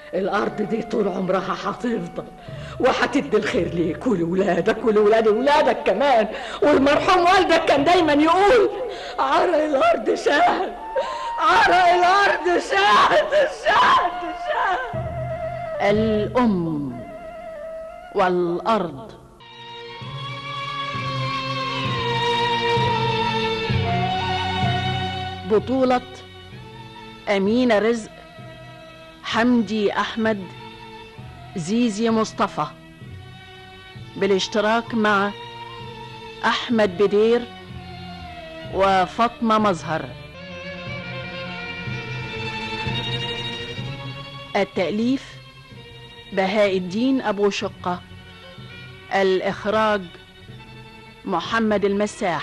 الارض دي طول عمرها هتفضل وهتدي الخير ليك ولولادك ولولاد ولادك كمان. والمرحوم والدك كان دايما يقول عرق الارض شاهد، عرق الارض شاهد شاهد شاهد. الأم والأرض. بطولة أمينة رزق، حمدي أحمد، زيزي مصطفى، بالاشتراك مع أحمد بدير وفاطمة مظهر. التأليف بهاء الدين أبو شقة. الإخراج محمد المساح.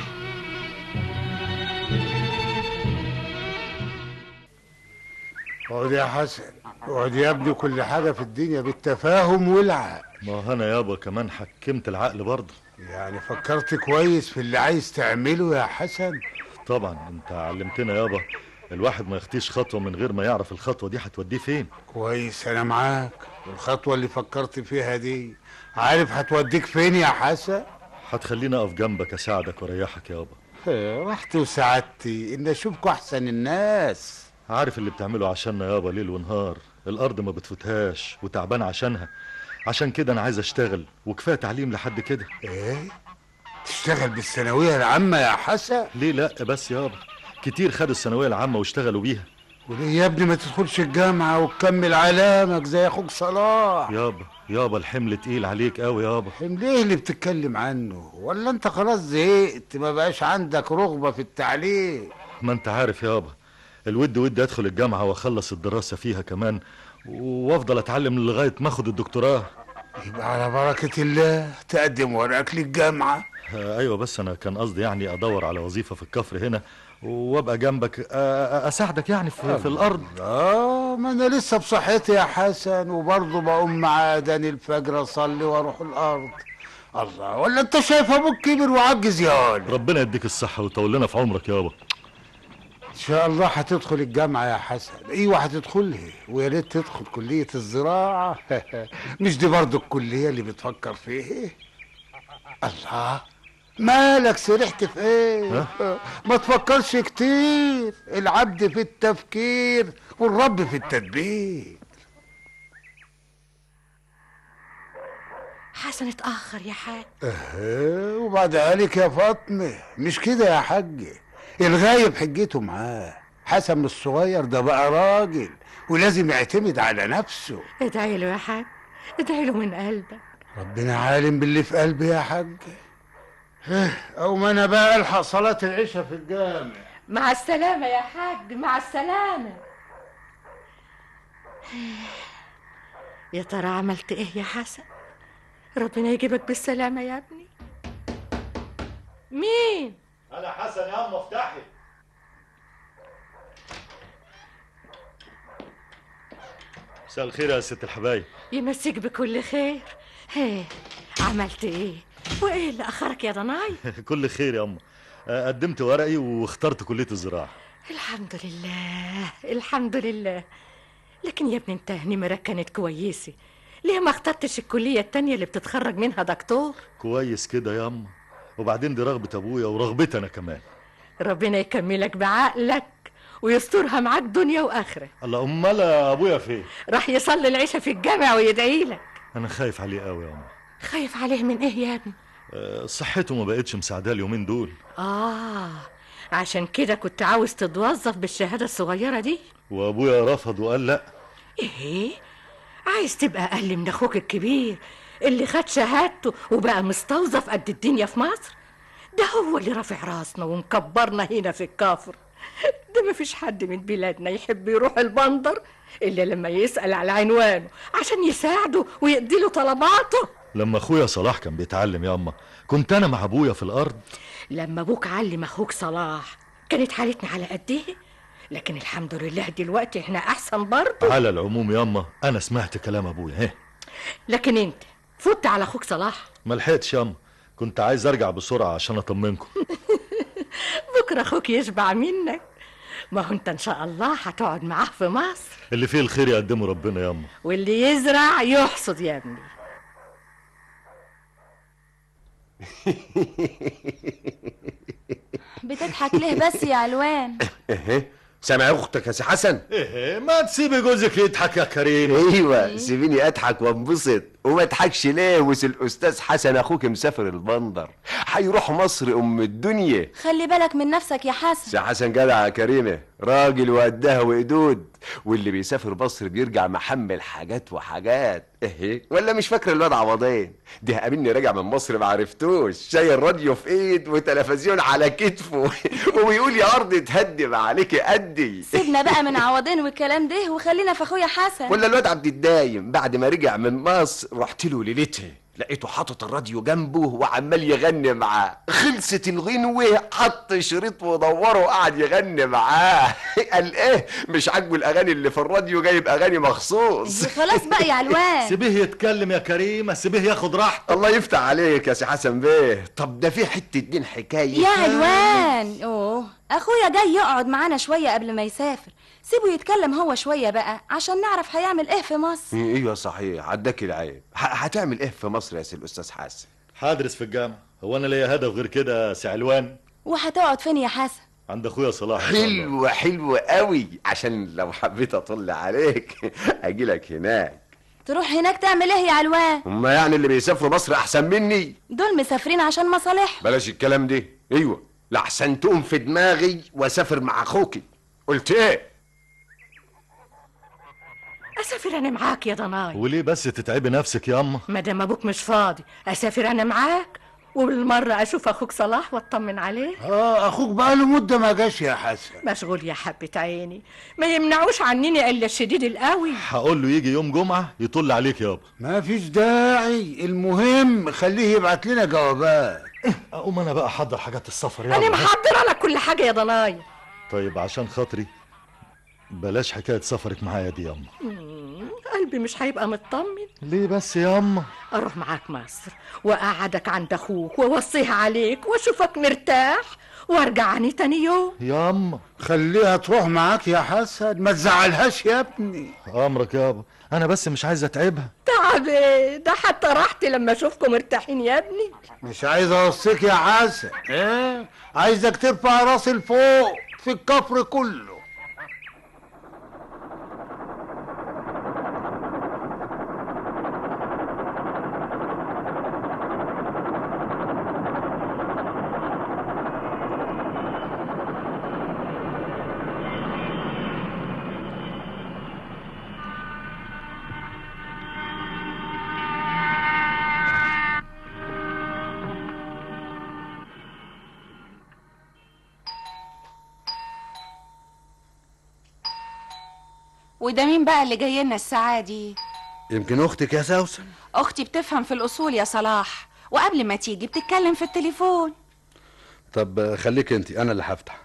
اقعد يا حسن، اقعد يا ابني. كل حاجة في الدنيا بالتفاهم والعقل. ما انا يابا كمان حكمت العقل برضه. يعني فكرت كويس في اللي عايز تعمله يا حسن؟ طبعا انت علمتنا يابا، الواحد ما يخطيش خطوة من غير ما يعرف الخطوة دي هتوديه فين. كويس، انا معاك. والخطوة اللي فكرت فيها دي عارف هتوديك فين يا حسن؟ هتخليني اقف جنبك اساعدك واريحك يابا. راحتي وسعادتي ان اشوفكوا احسن الناس. عارف اللي بتعمله عشاننا يابا ليل ونهار، الارض ما بتفوتهاش وتعبان عشانها. عشان كده انا عايز اشتغل وكفايه تعليم لحد كده. ايه؟ تشتغل بالثانويه العامه يا حسن؟ ليه لا بس يابا، كتير خدوا الثانويه العامه واشتغلوا بيها. وليه يا ابني ما تدخلش الجامعه وتكمل علامك زي اخوك صلاح؟ يابا الحمل تقيل عليك قوي يابا. حمل ايه اللي بتتكلم عنه؟ ولا انت خلاص زهقت ما بقاش عندك رغبه في التعليم؟ ما انت عارف يابا، ودي ادخل الجامعه واخلص الدراسه فيها كمان وافضل اتعلم لغايه ما اخد الدكتوراه. يبقى على بركه الله تقدم ورقك للجامعه. ايوه، بس انا كان قصدي يعني ادور على وظيفه في الكفر هنا وابقى جنبك اساعدك يعني في الارض. ما انا لسه بصحتي يا حسن، وبرضه بقوم مع اذان الفجر اصلي واروح الارض. الله، ولا انت شايف ابوك كبر وعجز يا ولد؟ ربنا يديك الصحه ويطول لنا في عمرك يابا. ان شاء الله هتدخل الجامعه يا حسن. ايوه هتدخلها، ويا ريت تدخل كليه الزراعه. مش دي برضه الكليه اللي بتفكر فيها؟ الله، مالك سرحت في ايه؟ ما تفكرش كتير، العبد في التفكير والرب في التدبير. حسن اتأخر يا حاج. وبعد ذلك يا فاطمه مش كده يا حاج، الغايب حجته معاه. حسن الصغير ده بقى راجل ولازم يعتمد على نفسه. ادعي له يا حاج، ادعي له من قلبك. ربنا عالم باللي في قلبي يا حاج. او ما انا بقى الحق صلاة العشاء في الجامع. مع السلامة يا حاج، مع السلامة. يا ترى عملت ايه يا حسن؟ ربنا يجيبك بالسلامة يا ابني. مين؟ انا حسن يا اما افتحي. مساء الخير يا ست الحبايب. يمسيك بكل خير. هي عملت ايه وايه اللي اخرك يا ضناي؟ كل خير يا اما، قدمت ورقي واخترت كليه الزراعه. الحمد لله الحمد لله. لكن يا ابني انت نمرك كانت كويسه، ليه ما اخترتش الكليه التانية اللي بتتخرج منها دكتور؟ كويس كده يا اما، وبعدين دي رغبه ابويا ورغبتي انا كمان. ربنا يكملك بعقلك ويسترها معاك دنيا واخره. الله، امال ابويا فين؟ راح يصلي العشاء في الجامع ويدعي لك. انا خايف عليه قوي يا اما. خايف عليه من ايه يا ابني؟ صحته ما بقتش مساعداه اليومين دول. عشان كده كنت عاوز تتوظف بالشهاده الصغيره دي؟ وابويا رفض وقال لا. ايه؟ عايز تبقى اقل من اخوك الكبير اللي خد شهادته وبقى مستوظف قد الدنيا في مصر؟ ده هو اللي رافع راسنا ومكبرنا هنا في الكافر. ده مفيش حد من بلادنا يحب يروح البندر الا لما يسأل على عنوانه عشان يساعده ويقضي له طلباته. لما اخويا صلاح كان بيتعلم يا اما كنت انا مع ابويا في الارض. لما ابوك علم اخوك صلاح كانت حالتنا على قد ايه، لكن الحمد لله دلوقتي احنا احسن برضه. على العموم يا اما انا سمعت كلام ابويا. لكن انت فوت على اخوك صلاح؟ ما لحقتش يا اما، كنت عايز ارجع بسرعه عشان اطمنكم. بكره اخوك يشبع منك ما هو انت ان شاء الله هتقعد معاه في مصر، اللي فيه الخير يقدمه ربنا ياما. واللي يزرع يحصد يا ابني. بتضحك ليه بس يا علوان؟ سامع اختك يا سي حسن؟ ايه ما تسيبي جوزك يضحك يا كريم. ايوه سيبيني اضحك وانبسط. وما اضحكش ليه وسي الاستاذ حسن اخوك مسافر البندر، هيروح مصر ام الدنيا. خلي بالك من نفسك يا حسن. سي حسن جدع يا كريمه، راجل وقدها وقدود، واللي بيسافر مصر بيرجع محمل حاجات وحاجات. ايه ولا مش فاكر الواد عوضين ده؟ قابلني راجع من مصر ما عرفتوش، شايل راديو في ايد وتلفزيون على كتفه وبيقول يا ارض تهدم عليكي قدي. سيبنا بقى من عوضين والكلام ده وخلينا في اخويا حسن. ولا الواد عبد الدايم بعد ما رجع من مصر رحت له ليلتها لقيته حاطط الراديو جنبه وعمال يغني معاه. خلصت الغنوه حط شريط ودوره وقعد يغني معاه. قال ايه مش عاجبه الاغاني اللي في الراديو، جايب اغاني مخصوص. خلاص بقى يا علوان. سيبيه يتكلم يا كريم، سيبيه ياخد راحته. الله يفتح عليك يا سي حسن بيه. طب ده في حته دين حكايه يا علوان. اخويا جاي يقعد معانا شويه قبل ما يسافر، سيبه يتكلم هو شويه بقى عشان نعرف هيعمل ايه في مصر. ايوه صحيح، عداك العيب. هتعمل ايه في مصر يا سي الاستاذ حسن؟ هدرس في الجامعه. هو انا ليا هدف غير كده يا سي علوان؟ وهتقعد فين يا حسن؟ عند اخويا صلاح. إن شاء الله. حلو حلو قوي، عشان لو حبيت اطل عليك اجيلك هناك. تروح هناك تعمل ايه يا علوان؟ هما يعني اللي بيسافروا مصر احسن مني؟ دول مسافرين عشان مصالح. بلاش الكلام ده. ايوه لحسن تقوم في دماغي واسافر مع اخوكي. قلت ايه؟ اسافر انا معاك يا ضناي. وليه بس تتعبي نفسك يا اما؟ ما دام ابوك مش فاضي اسافر انا معاك، وبالمره اشوف اخوك صلاح واطمن عليه. اخوك بقاله مده ما جاش يا حسن. مشغول يا حبة عيني، ما يمنعوش عنني الا الشديد القوي. هقول له يجي يوم جمعه يطل عليك يابا. ما فيش داعي، المهم خليه يبعت لنا جوابات. اقوم انا بقى احضر حاجات السفر يلا. انا محضره لك كل حاجه يا ضناي. طيب عشان خاطري بلاش حكايه سفرك معايا دي يا اما. قلبي مش هيبقى مطمن. ليه بس يا اما؟ اروح معاك مصر واقعدك عند اخوك واوصيها عليك واشوفك مرتاح وارجع عني تاني يوم. يا اما خليها تروح معاك يا حسن، ما تزعلهاش يا ابني. امرك يابا، انا بس مش عايز اتعبها. تعب ايه ده؟ حتى راحتي لما اشوفكم مرتاحين يا ابني. مش عايز اوصيك يا حسن، عايزك ترفع راسي لفوق في الكفر كله. وده مين بقى اللي جاي لنا الساعة دي؟ يمكن اختك يا سوسن. اختي بتفهم في الاصول يا صلاح، وقبل ما تيجي بتتكلم في التليفون. طب خليك انت، انا اللي هفتح.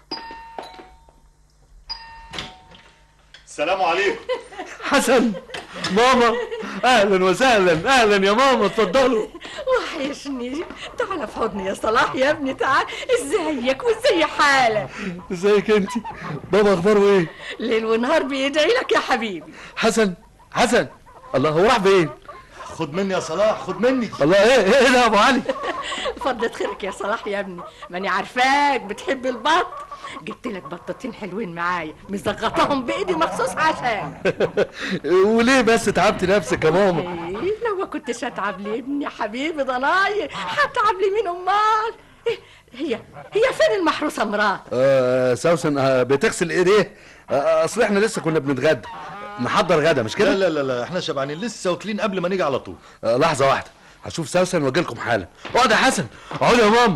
السلام عليكم. حسن، ماما، اهلا وسهلا. اهلا يا ماما، اتفضلوا. وحشني. تعال في حضني يا صلاح يا ابني، تعال. ازيك وازاي حالك؟ ازيك انت؟ بابا اخباره ايه؟ ليل ونهار بيدعي لك يا حبيبي. حسن، حسن، الله هو راح فين؟ خد مني يا صلاح، خد مني. الله ايه ده يا ابو علي؟ فضلة خيرك يا صلاح يا ابني، ماني عارفاك بتحب البط. جبت لك بطتين حلوين معايا مزغطاهم بايدي مخصوص عشان. وليه بس تعبتي نفسك يا ماما؟ ايه لو ما كنتش هتعب لي ابني يا حبيبي ضناي، هتعب لي مين امال؟ إيه هي فين المحروسه مرات؟ سوسن بتغسل ايديه. اصل احنا لسه كنا بنتغدى، نحضر غدا مش كده؟ لا احنا شبعانين لسه واكلين قبل ما نيجي على طول. لحظه واحده، هشوف سوسن واجي لكم حالا. اقعد يا حسن، اقعد يا ماما.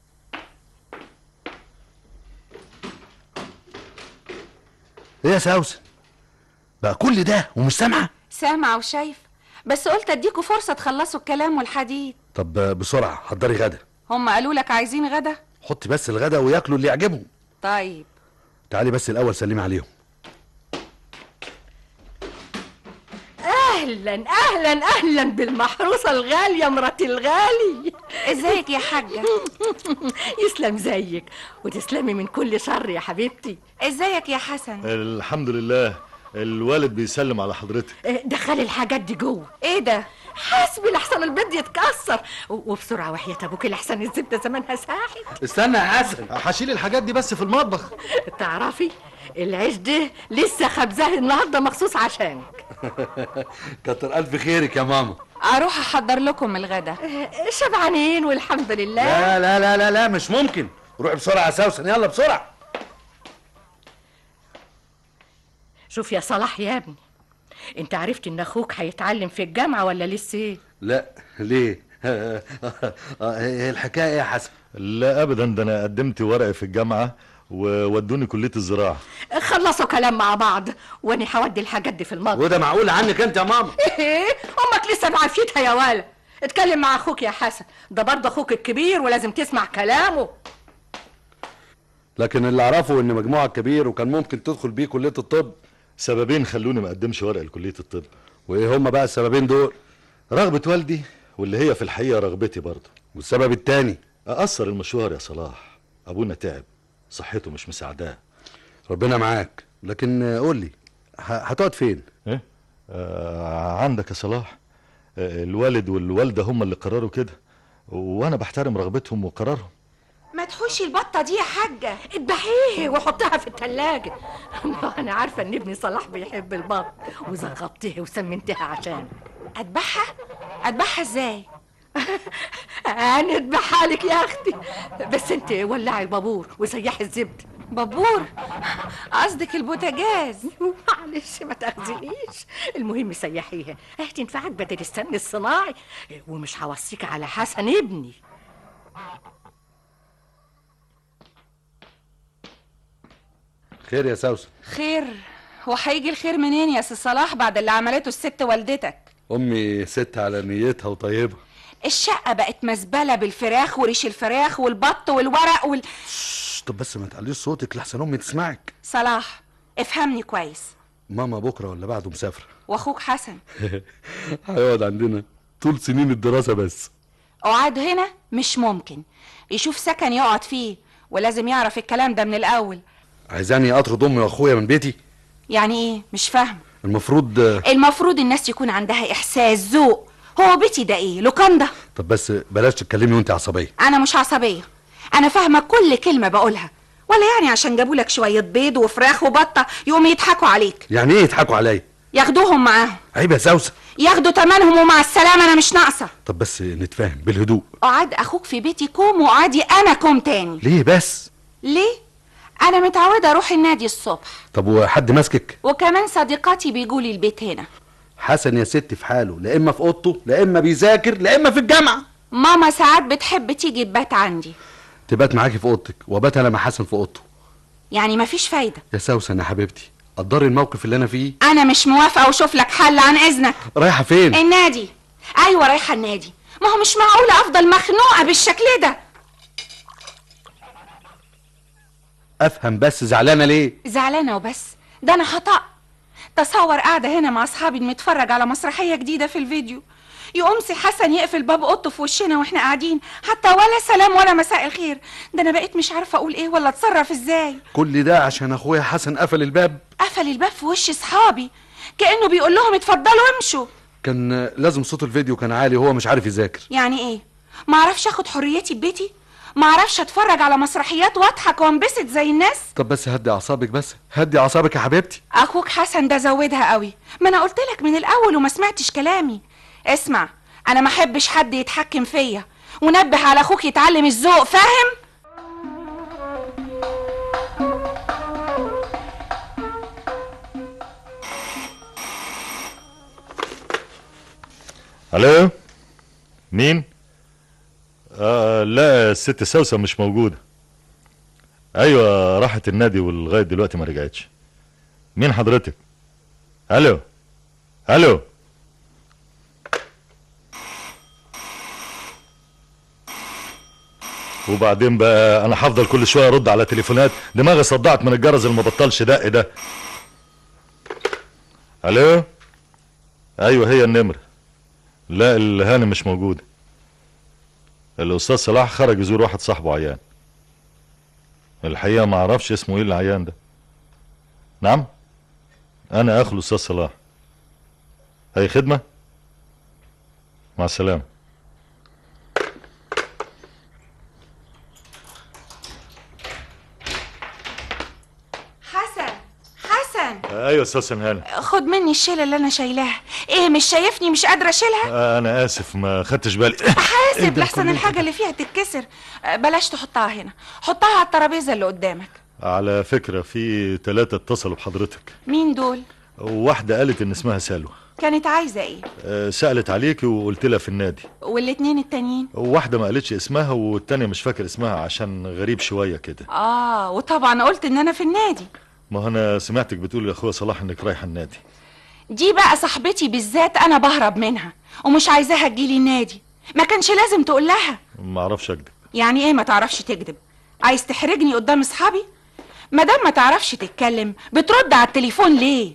ايه يا سوسن بقى كل ده ومش سامعه؟ سامعة وشايف، بس قلت اديكوا فرصة تخلصوا الكلام والحديث. طب بسرعه حضري غدا. هم قالوا لك عايزين غدا؟ حطي بس الغدا وياكلوا اللي يعجبهم. طيب تعالي بس الاول سلمي عليهم. اهلا اهلا اهلا بالمحروسه الغاليه مراتي الغالي. ازيك يا حاجه؟ يسلم زيك وتسلمي من كل شر يا حبيبتي. ازيك يا حسن؟ الحمد لله، الوالد بيسلم على حضرتك. دخلي الحاجات دي جوه. ايه ده؟ حاسبي لحسن البيض يتكسر وبسرعه وحياة ابوك لحسن الزبده زمانها ساحت. استنى يا حسن، هشيل الحاجات دي بس في المطبخ. تعرفي العيش ده لسه خبزاه النهارده مخصوص عشانك. كتر الف خيرك يا ماما. اروح احضر لكم الغدا. شبعانين والحمد لله. لا لا لا لا لا مش ممكن، روحي بسرعه يا سوسن، يلا بسرعه. شوف يا صلاح يا ابني، انت عرفت ان اخوك هيتعلم في الجامعه ولا لسه؟ لا ليه؟ هي الحكايه يا حسن؟ لا ابدا، ده انا قدمت ورقي في الجامعه وودوني كليه الزراعه. خلصوا كلام مع بعض وانا هودي الحاجات دي في المطبخ. وده معقول عنك انت يا ماما؟ امك لسه بعافيتها يا ولا. اتكلم مع اخوك يا حسن، ده برضه اخوك الكبير ولازم تسمع كلامه. لكن اللي اعرفه ان مجموعك كبير وكان ممكن تدخل بيه كليه الطب. سببين خلوني ما اقدمش ورقي لكليه الطب. وايه هما بقى السببين دول؟ رغبه والدي، واللي هي في الحقيقه رغبتي برضه. والسبب التاني؟ اقصر المشوار يا صلاح، ابونا تعب، صحته مش مساعداه. ربنا معاك، لكن قول لي هتقعد فين؟ ايه؟ عندك يا صلاح. الوالد والوالده هم اللي قرروا كده، وانا بحترم رغبتهم وقرارهم. ما تحوشي البطه دي يا حاجه. اذبحيه وحطها في التلاجة. انا عارفه ان ابني صلاح بيحب البط وزغبتها وسمنتها عشان اذبحها. اذبحها ازاي؟ انا اذبحها لك يا اختي، بس انت ولعي البابور وسيحي الزبده. بابور؟ قصدك البوتاجاز؟ معلش ما تاخذنيش، المهم سيحيها هتنفعك بدل السمن الصناعي، ومش هوصيك على حسن ابني. خير يا سوسن؟ خير؟ وهيجي الخير منين يا سي صلاح بعد اللي عملته الست والدتك؟ امي ست على نيتها وطيبه. الشقه بقت مزبله بالفراخ وريش الفراخ والبط والورق طب بس ما تعليش صوتك لحسن امي تسمعك. صلاح افهمني كويس، ماما بكره ولا بعده مسافره. واخوك حسن هيقعد عندنا طول سنين الدراسه بس. قعد هنا مش ممكن، يشوف سكن يقعد فيه، ولازم يعرف الكلام ده من الاول. عايزاني اطرد امي واخويا من بيتي؟ يعني ايه؟ مش فاهم. المفروض الناس يكون عندها احساس ذوق. هو بيتي ده ايه؟ لوكاندا؟ طب بس بلاش تتكلمي وانت عصبيه. انا مش عصبيه، انا فاهمه كل كلمه بقولها، ولا يعني عشان جابولك شويه بيض وفراخ وبطه يقوموا يضحكوا عليك؟ يعني ايه يضحكوا عليا؟ ياخدوهم معاهم. عيب يا سوسن. ياخدوا تمنهم ومع السلامه، انا مش ناقصه. طب بس نتفاهم بالهدوء. قعد اخوك في بيتي كوم وقعدي انا كوم تاني. ليه بس؟ ليه؟ انا متعوده اروح النادي الصبح. طب وحد ماسكك؟ وكمان صديقاتي بيجولي البيت هنا. حسن يا ست في حاله، لا اما في اوضته لا اما بيذاكر لا اما في الجامعه. ماما ساعات بتحب تيجي تبات عندي. تبات معاكي في اوضتك وبات انا مع حسن في اوضته. يعني مفيش فايده. يا سوسن يا حبيبتي، قدري الموقف اللي انا فيه. انا مش موافقه وشوف لك حل عن اذنك. رايحه فين؟ النادي. ايوه رايحه النادي، ما هو مش معقوله افضل مخنوقه بالشكل ده. افهم بس زعلانه ليه؟ زعلانه وبس؟ ده انا هطق. تصور قاعده هنا مع اصحابي بنتفرج على مسرحيه جديده في الفيديو، يقوم سي حسن يقفل باب اوضته في وشنا واحنا قاعدين، حتى ولا سلام ولا مساء الخير. ده انا بقيت مش عارفه اقول ايه ولا اتصرف ازاي. كل ده عشان اخويا حسن قفل الباب؟ قفل الباب في وش اصحابي كانه بيقول لهم اتفضلوا امشوا. كان لازم صوت الفيديو كان عالي وهو مش عارف يذاكر. يعني ايه؟ ما اعرفش اخد حريتي ببيتي؟ ما اعرفش اتفرج على مسرحيات واضحك وانبسط زي الناس؟ طب بس هدي اعصابك، بس هدي اعصابك يا حبيبتي. اخوك حسن ده زودها قوي، ما انا قلت لك من الاول وما سمعتش كلامي. اسمع، انا ما احبش حد يتحكم فيا، ونبه على اخوك يتعلم الذوق، فاهم؟ الو، مين؟ لا، الست سوسن مش موجوده. ايوه راحت النادي ولغايه دلوقتي ما رجعتش. مين حضرتك؟ الو الو. وبعدين بقى انا هفضل كل شويه ارد على تليفونات، دماغي صدعت من الجرس اللي ما بطلش دق ده. الو ايوه هي النمرة. لا الهانم مش موجودة. الاستاذ صلاح خرج يزور واحد صاحبه عيان. الحقيقة ما اعرفش اسمه ايه العيان ده. نعم انا اخو الاستاذ صلاح. اي خدمة. مع السلامة. حسن ايوه استاذ سنهان. خد مني الشيله اللي انا شايلاها. ايه مش شايفني مش قادره اشيلها؟ انا اسف ما خدتش بالي. حاسب لحسن الحاجه اللي فيها تتكسر. بلاش تحطها هنا، حطها على الترابيزه اللي قدامك. على فكرة في 3 اتصلوا بحضرتك. مين دول؟ واحدة قالت ان اسمها سالوة. كانت عايزه ايه؟ سألت عليكي وقلت لها في النادي. والاتنين التانيين؟ واحدة ما قالتش اسمها والتانية مش فاكر اسمها عشان غريب شوية كده. وطبعا قلت ان انا في النادي. ما انا سمعتك بتقول يا اخويا صلاح انك رايحة النادي. دي بقى صاحبتي بالذات انا بهرب منها ومش عايزاها تجيلي النادي. ما كانش لازم تقول لها. ما اعرفش اكذب. يعني ايه ما تعرفش تكذب؟ عايز تحرجني قدام اصحابي؟ مادام ما تعرفش تتكلم بترد على التليفون ليه؟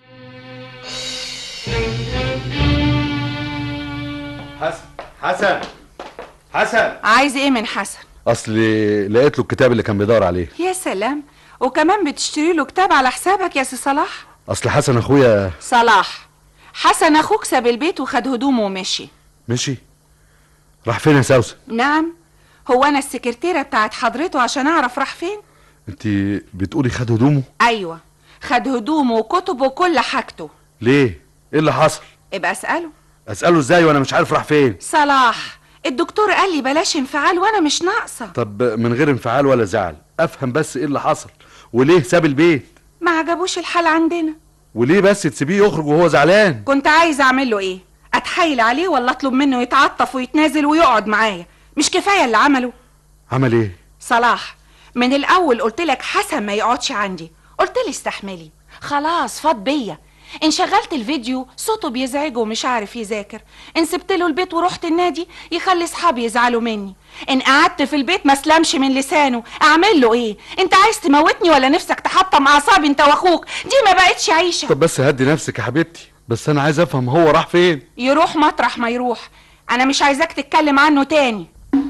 حسن عايز ايه من حسن؟ اصلي لقيت له الكتاب اللي كان بيدور عليه. يا سلام، وكمان بتشتري له كتاب على حسابك يا سي صلاح؟ اصل حسن اخويا. صلاح، حسن اخوك ساب البيت وخد هدومه ومشي. مشي؟ راح فين يا سوسن؟ نعم، هو انا السكرتيره بتاعت حضرته عشان اعرف راح فين؟ انت بتقولي خد هدومه؟ ايوه، خد هدومه وكتبه وكل حاجته. ليه؟ ايه اللي حصل؟ ابقى اساله. اساله ازاي وانا مش عارف راح فين؟ صلاح، الدكتور قال لي بلاش انفعال وانا مش ناقصه. طب من غير انفعال ولا زعل، افهم بس ايه اللي حصل وليه ساب البيت؟ ما عجبوش الحال عندنا. وليه بس تسيبيه يخرج وهو زعلان؟ كنت عايز اعمل له ايه؟ اتحايل عليه ولا اطلب منه يتعطف ويتنازل ويقعد معايا؟ مش كفايه اللي عمله؟ عمل ايه؟ صلاح، من الاول قلت لك حسن ما يقعدش عندي، قلت لي استحملي. خلاص فاض بيا. ان شغلت الفيديو صوته بيزعجه ومش عارف يذاكر، ان سبت له البيت ورحت النادي يخلي اصحابي يزعلوا مني، ان قعدت في البيت ما سلمش من لسانه، اعمل له ايه؟ انت عايز تموتني ولا نفسك تحطم اعصابي انت واخوك؟ دي ما بقتش عيشه. طب بس هدي نفسك يا حبيبتي، بس انا عايز افهم هو راح فين. يروح مطرح ما يروح، انا مش عايزاك تتكلم عنه تاني.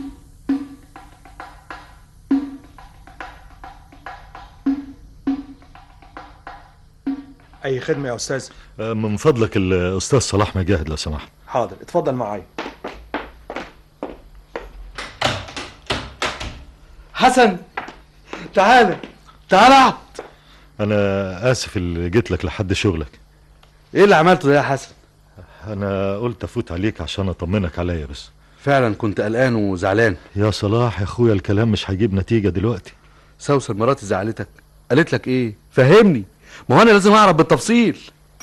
اي خدمه يا استاذ؟ من فضلك الاستاذ صلاح مجاهد لو سمحت. حاضر، اتفضل معايا. حسن تعالى اقعد. انا اسف اللي جيت لك لحد شغلك. ايه اللي عملته ده يا حسن؟ انا قلت افوت عليك عشان اطمنك عليا بس. فعلا كنت قلقان وزعلان. يا صلاح يا اخويا الكلام مش هيجيب نتيجة دلوقتي. سوسن مراتي زعلتك؟ قالت لك ايه؟ فهمني، ما هو انا لازم اعرف بالتفصيل.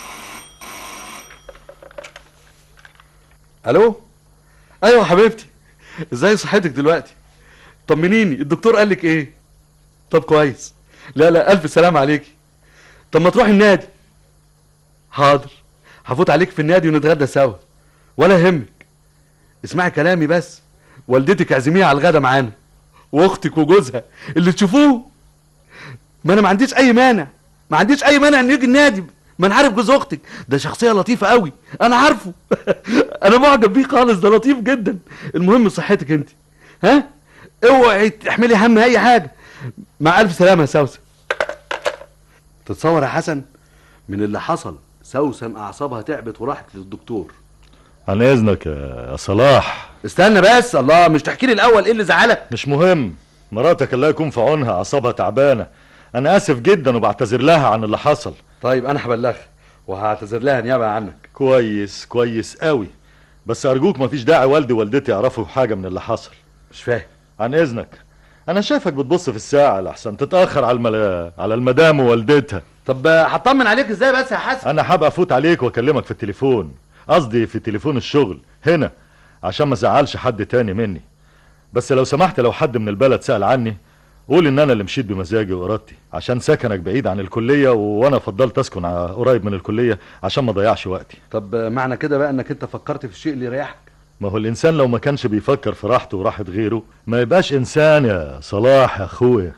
الو، ايوه حبيبتي، ازاي صحتك دلوقتي؟ طمنيني، الدكتور قال لك ايه؟ طب كويس. لا الف سلام عليكي. طب ما تروحي النادي. حاضر، هفوت عليك في النادي ونتغدى سوا، ولا يهمك. اسمعي كلامي بس، والدتك اعزميها على الغدا معانا، واختك وجوزها اللي تشوفوه. ما انا ما عنديش اي مانع ان يجي النادي. ما انا عارف جوز اختك ده شخصيه لطيفه قوي، انا عارفه. انا معجب بيه خالص، ده لطيف جدا. المهم صحتك انت، ها؟ اوعي تحملي هم اي حاجه. مع الف سلامه يا سوسن. تتصور يا حسن من اللي حصل سوسن اعصابها تعبت وراحت للدكتور. عن اذنك يا صلاح. استنى بس، الله، مش تحكي لي الاول ايه اللي زعلك؟ مش مهم، مراتك الله يكون في عونها اعصابها تعبانه. انا اسف جدا وبعتذر لها عن اللي حصل. طيب انا هبلغها وهعتذر لها نيابه عنك. كويس قوي، بس ارجوك مفيش داعي والدي ووالدتي يعرفوا حاجه من اللي حصل. مش فاهم. عن اذنك، انا شايفك بتبص في الساعه لحسن تتاخر على المدام ووالدتها. طب هطمن عليك ازاي بس يا حسن؟ انا هبقى افوت عليك واكلمك في التليفون، قصدي في تليفون الشغل هنا، عشان ما ازعلش حد تاني مني. بس لو سمحت، لو حد من البلد سأل عني قول ان انا اللي مشيت بمزاجي وارادتي، عشان سكنك بعيد عن الكليه وانا فضلت اسكن قريب من الكليه عشان ما اضيعش وقتي. طب معنى كده بقى انك انت فكرت في الشيء اللي يريحك؟ ما هو الانسان لو ما كانش بيفكر في راحته وراحه غيره ما يبقاش انسان يا صلاح يا اخويا.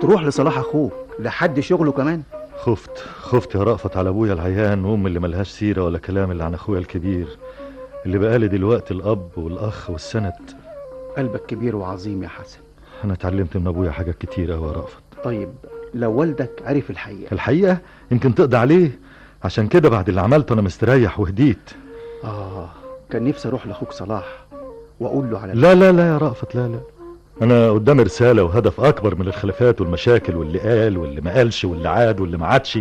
تروح لصلاح اخوك لحد شغله كمان؟ خفت يا رأفت على ابويا العيان وام اللي ملهاش سيره ولا كلام اللي عن اخويا الكبير اللي بقالي دلوقتي الاب والاخ والسند. قلبك كبير وعظيم يا حسن. انا اتعلمت من ابويا حاجات كتير قوي يا رأفت. طيب لو والدك عرف الحقيقه يمكن تقضي عليه، عشان كده بعد اللي عملته انا مستريح وهديت. كان نفسي اروح لاخوك صلاح واقول له على لا يا رأفت، لا انا قدامي رساله وهدف اكبر من الخلافات والمشاكل واللي قال واللي ما قالش واللي عاد واللي ما عادش.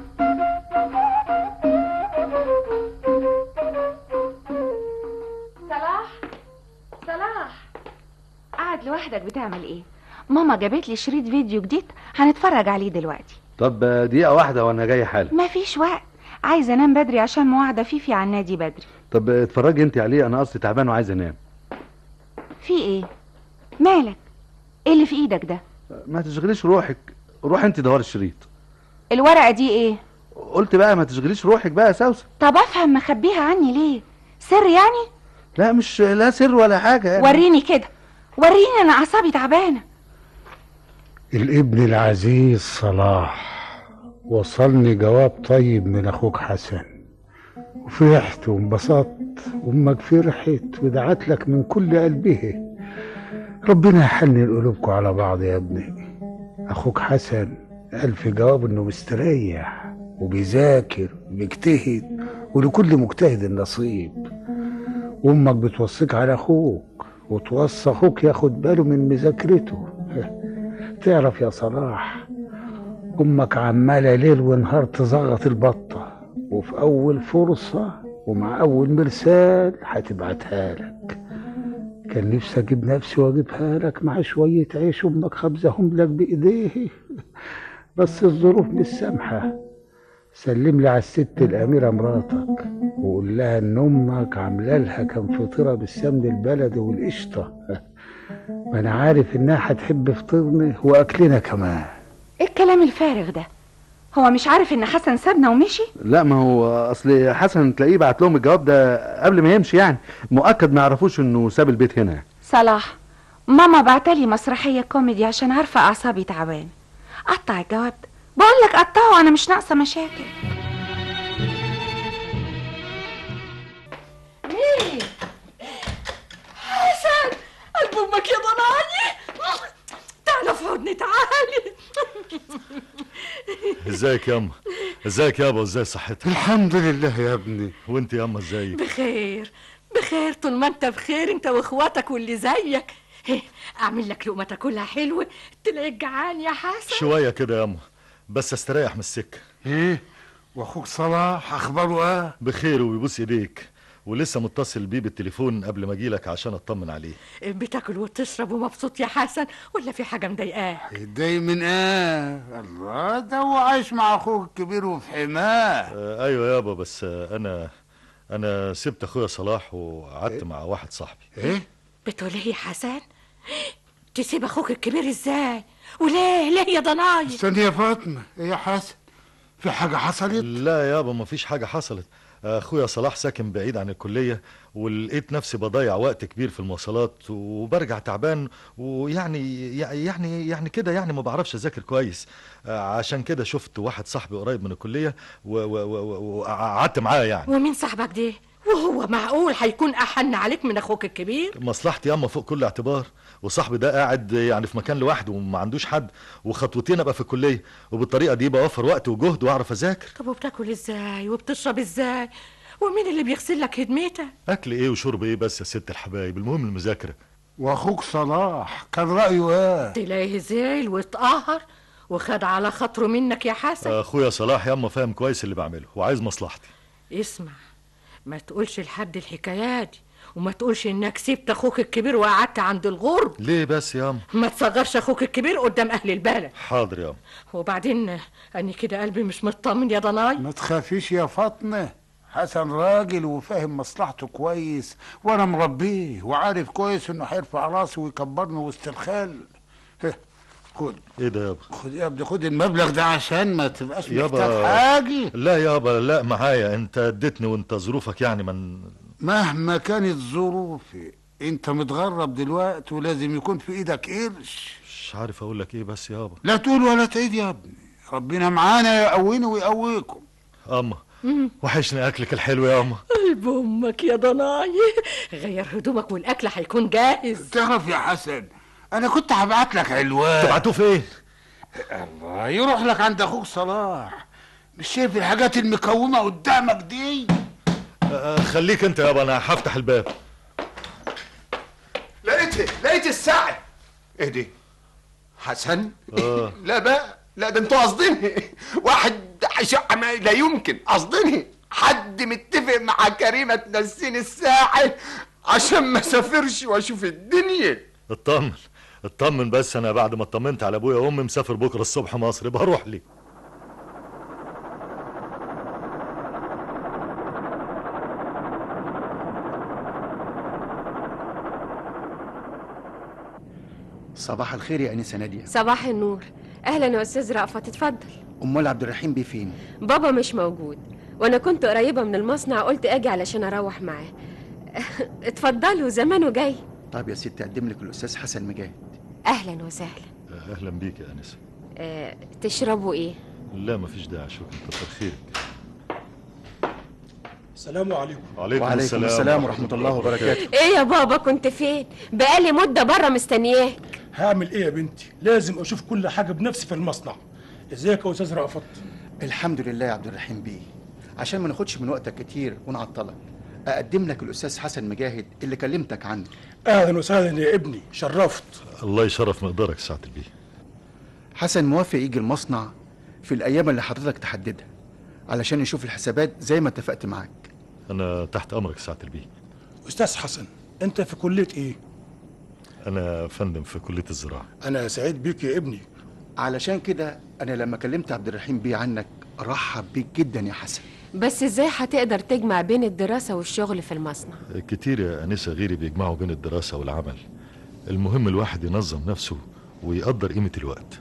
صلاح قاعد لوحدك بتعمل ايه؟ ماما جابت لي شريط فيديو جديد هنتفرج عليه دلوقتي. طب دقيقة واحدة وانا جاي حالا. مفيش وقت، عايزه انام بدري عشان مواعده فيفي على النادي بدري. طب اتفرجي انت عليه، انا اصلي تعبان وعايز انام. في ايه؟ مالك؟ ايه اللي في ايدك ده؟ ما تشغليش روحك، روح انت دور الشريط. الورقه دي ايه؟ قلت بقى ما تشغليش روحك بقى يا سوسن. طب افهم، مخبيها عني ليه؟ سر يعني؟ لا مش لا سر ولا حاجه يعني. وريني كده، وريني، انا اعصابي تعبانه. الابن العزيز صلاح وصلني جواب طيب من اخوك حسن، وفرحت وانبسطت، وامك فرحت ودعت لك من كل قلبها. ربنا يحنن قلوبكم على بعض يا ابني. اخوك حسن قال في جواب انه مستريح وبيذاكر وبيجتهد، ولكل مجتهد نصيب. وامك بتوصيك على اخوك وتوصى اخوك ياخد باله من مذاكرته. تعرف يا صلاح، امك عماله ليل ونهار تزغط البطه، وفي اول فرصه ومع اول مرسال هتبعتها لك. كان نفسي اجيب نفسي واجيبها لك مع شويه عيش امك خبزهم لك بايديه، بس الظروف مش سامحه. سلم لي على الست الاميره مراتك وقول لها ان امك عامله لها كم فطيره بالسمن البلدي والقشطه. ما انا عارف انها هتحب فطرنا واكلنا كمان. ايه الكلام الفارغ ده؟ هو مش عارف ان حسن سابنا ومشي؟ لا ما هو اصل حسن تلاقيه بعت لهم الجواب ده قبل ما يمشي، يعني مؤكد ما يعرفوش انه ساب البيت هنا. صلاح، ماما بعتلي مسرحيه كوميدي عشان عارفه اعصابي تعبان. قطع الجواب ده، بقول لك قطعه، انا مش ناقصه مشاكل. مين؟ حسن، قلب امك يا ضنايا، تعال في حضني، تعالي. ازيك ياما؟ ازيك يابا؟ ازاي صحتك؟ الحمد لله يا ابني. وانت ياما ازيك؟ بخير طول ما انت بخير، انت واخواتك واللي زيك. اعمل لك لقمه تاكلها حلوه تلاقيك جعان يا حسن. شويه كده ياما، بس استريح من السكه. ايه واخوك صلاح اخباره ايه؟ بخير وبيبوس ايديك، ولسه متصل بيه بالتليفون قبل ما اجيلك عشان اطمن عليه. بتاكل وتشرب ومبسوط يا حسن ولا في حاجه مضايقاك؟ يتضايق من ايه؟ الله، ده هو عايش مع اخوك الكبير وفي حماه. ايوه يابا، بس انا سبت اخويا صلاح وقعدت مع واحد صاحبي. ايه بتقول ايه يا حسن؟ تسيب اخوك الكبير ازاي؟ وليه يا ضنايا؟ استني يا فاطمه، ايه يا حسن؟ في حاجه حصلت؟ لا يابا، مفيش حاجه حصلت. اخويا صلاح ساكن بعيد عن الكليه، ولقيت نفسي بضيع وقت كبير في المواصلات وبرجع تعبان، ويعني كده يعني ما بعرفش اذاكر كويس. عشان كده شفت واحد صاحبي قريب من الكليه وقعدت معاه يعني. ومين صاحبك ده؟ وهو معقول هيكون احن عليك من اخوك الكبير؟ مصلحتي ياما فوق كل اعتبار، وصاحبي ده قاعد يعني في مكان لوحده وما عندوش حد، وخطوتين ابقى في الكليه، وبالطريقه دي بوفر وقت وجهد واعرف اذاكر. طب وبتاكل ازاي وبتشرب ازاي؟ ومين اللي بيغسل لك هدمتك؟ اكل ايه وشرب ايه بس يا ست الحبايب، المهم المذاكره. واخوك صلاح كان رايه ايه؟ تلاقيه زعل واتقهر وخد على خاطره منك يا حسن. اخويا صلاح ياما فاهم كويس اللي بعمله وعايز مصلحتي. اسمع، ما تقولش لحد الحكايات دي، وما تقولش انك سبت اخوك الكبير وقعدت عند الغرب. ليه بس ياما؟ ما تصغرش اخوك الكبير قدام اهل البلد. حاضر ياما. وبعدين اني كده قلبي مش مطمن يا ضناي. ما تخافيش يا فاطمه، حسن راجل وفاهم مصلحته كويس، وانا مربيه وعارف كويس انه هيرفع راسي ويكبرني وسط الخال. خد. ايه ده يابا؟ خد يا ابني، خد المبلغ ده عشان ما تبقاش محتاج يابا. حاجه. لا يابا، لا معايا، انت اديتني وانت ظروفك يعني من مهما كانت ظروفي انت متغرب دلوقتي ولازم يكون في ايدك قرش. مش عارف اقول لك ايه بس يابا. لا تقول ولا تعيد يا ابني، ربنا معانا يقوينا ويقويكم. اما وحشني اكلك الحلو يا اما. قلب امك يا ضناي، غير هدومك والاكل هيكون جاهز. تعرف يا حسن، انا كنت هبعت لك علوان. تبعتوه فين؟ الله يروح لك عند اخوك صلاح. مش شايف الحاجات المكومه قدامك دي؟ خليك انت يابا، انا هفتح الباب. لقيت الساعة. ايه دي؟ حسن؟ لا بقى، لا ده انتوا قاصديني. واحد شقة ما لا يمكن قاصديني. حد متفق مع كريمة تنسيني الساعة عشان ما سافرش واشوف الدنيا. اطمن بس، انا بعد ما اطمنت على ابويا وامي مسافر بكره الصبح مصر، بروح لي. صباح الخير يا انسه ناديه. صباح النور. اهلا يا استاذ رأفت، اتفضل. امال عبد الرحيم بيه فين؟ بابا مش موجود، وانا كنت قريبه من المصنع، قلت اجي علشان اروح معاه. اتفضلوا، زمانه جاي. طيب يا ستي اقدم لك الاستاذ حسن مجاهد. اهلا وسهلا. اهلا بيك يا انسه. تشربوا ايه؟ لا مفيش داعي، شكرا كتر خيرك. السلام عليكم. وعليكم السلام ورحمه الله وبركاته. ايه يا بابا كنت فين؟ بقالي مده بره مستنياك. هعمل ايه يا بنتي؟ لازم اشوف كل حاجه بنفسي في المصنع. ازيك يا استاذ رأفت؟ الحمد لله يا عبد الرحيم بيه. عشان ما ناخدش من وقتك كتير ونعطلك، اقدم لك الاستاذ حسن مجاهد اللي كلمتك عنه. اهلا وسهلا يا ابني، شرفت. الله يشرف مقدارك سعاده البيه. حسن موافق يجي المصنع في الايام اللي حضرتك تحددها علشان نشوف الحسابات زي ما اتفقت معاك. انا تحت امرك سعاده البيه. استاذ حسن، انت في كليه ايه؟ انا فندم في كليه الزراعه. انا سعيد بيك يا ابني. علشان كده انا لما كلمت عبد الرحيم بيه عنك رحب بيك جدا يا حسن. بس ازاي هتقدر تجمع بين الدراسه والشغل في المصنع؟ كتير يا انسه غيري بيجمعوا بين الدراسه والعمل. المهم الواحد ينظم نفسه ويقدر قيمه الوقت.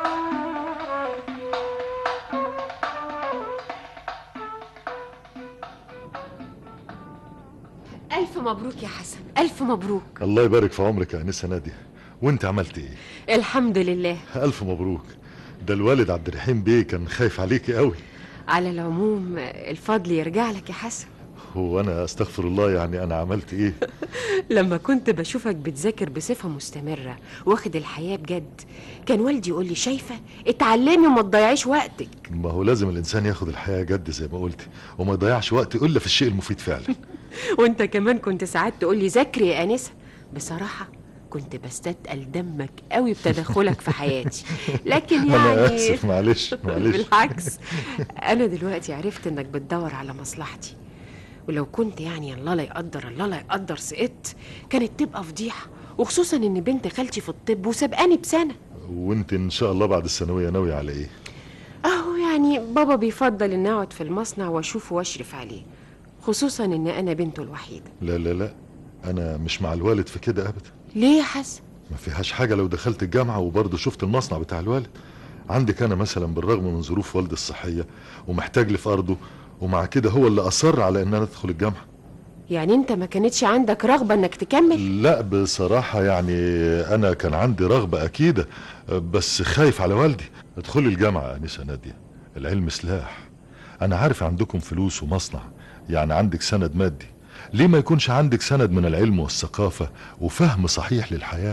الف مبروك يا حسن، الف مبروك. الله يبارك في عمرك يا انسه ناديه. وانت عملت ايه؟ الحمد لله. الف مبروك. ده الوالد عبد الرحيم بيه كان خايف عليكي قوي. على العموم الفضل يرجع لك يا حسن. هو انا استغفر الله، يعني انا عملت ايه؟ لما كنت بشوفك بتذاكر بصفة مستمرة واخد الحياة بجد، كان والدي يقول لي شايفة اتعلمي وما تضيعيش وقتك. ما هو لازم الانسان ياخد الحياة جد زي ما قلت، وما يضيعش وقت الا في الشيء المفيد فعلا. وانت كمان كنت ساعات تقول لي ذاكري يا انسة. بصراحة كنت بستثقل دمك قوي بتدخلك في حياتي، لكن يعني انا اسف، معلش. بالعكس، انا دلوقتي عرفت انك بتدور على مصلحتي، ولو كنت يعني الله لا يقدر سقطت كانت تبقى فضيحة، وخصوصا ان بنت خالتي في الطب وسبقاني بسنة. وانت ان شاء الله بعد الثانوية ناوية على ايه؟ اهو يعني بابا بيفضل ان اقعد في المصنع واشوفه واشرف عليه، خصوصا ان انا بنته الوحيدة. لا لا لا، انا مش مع الوالد في كده ابدا. ليه يا حسن؟ ما فيهاش حاجة لو دخلت الجامعة وبرضه شفت المصنع بتاع الوالد. عندك انا مثلا بالرغم من ظروف والدي الصحية ومحتاج لي في ارضه، ومع كده هو اللي اصر على ان انا ادخل الجامعة. يعني انت ما كانتش عندك رغبة انك تكمل؟ لا بصراحة يعني انا كان عندي رغبة اكيدة، بس خايف على والدي. ادخلي الجامعة يا انسة نادية، العلم سلاح. انا عارف عندكم فلوس ومصنع، يعني عندك سند مادي، ليه ما يكونش عندك سند من العلم والثقافة وفهم صحيح للحياة؟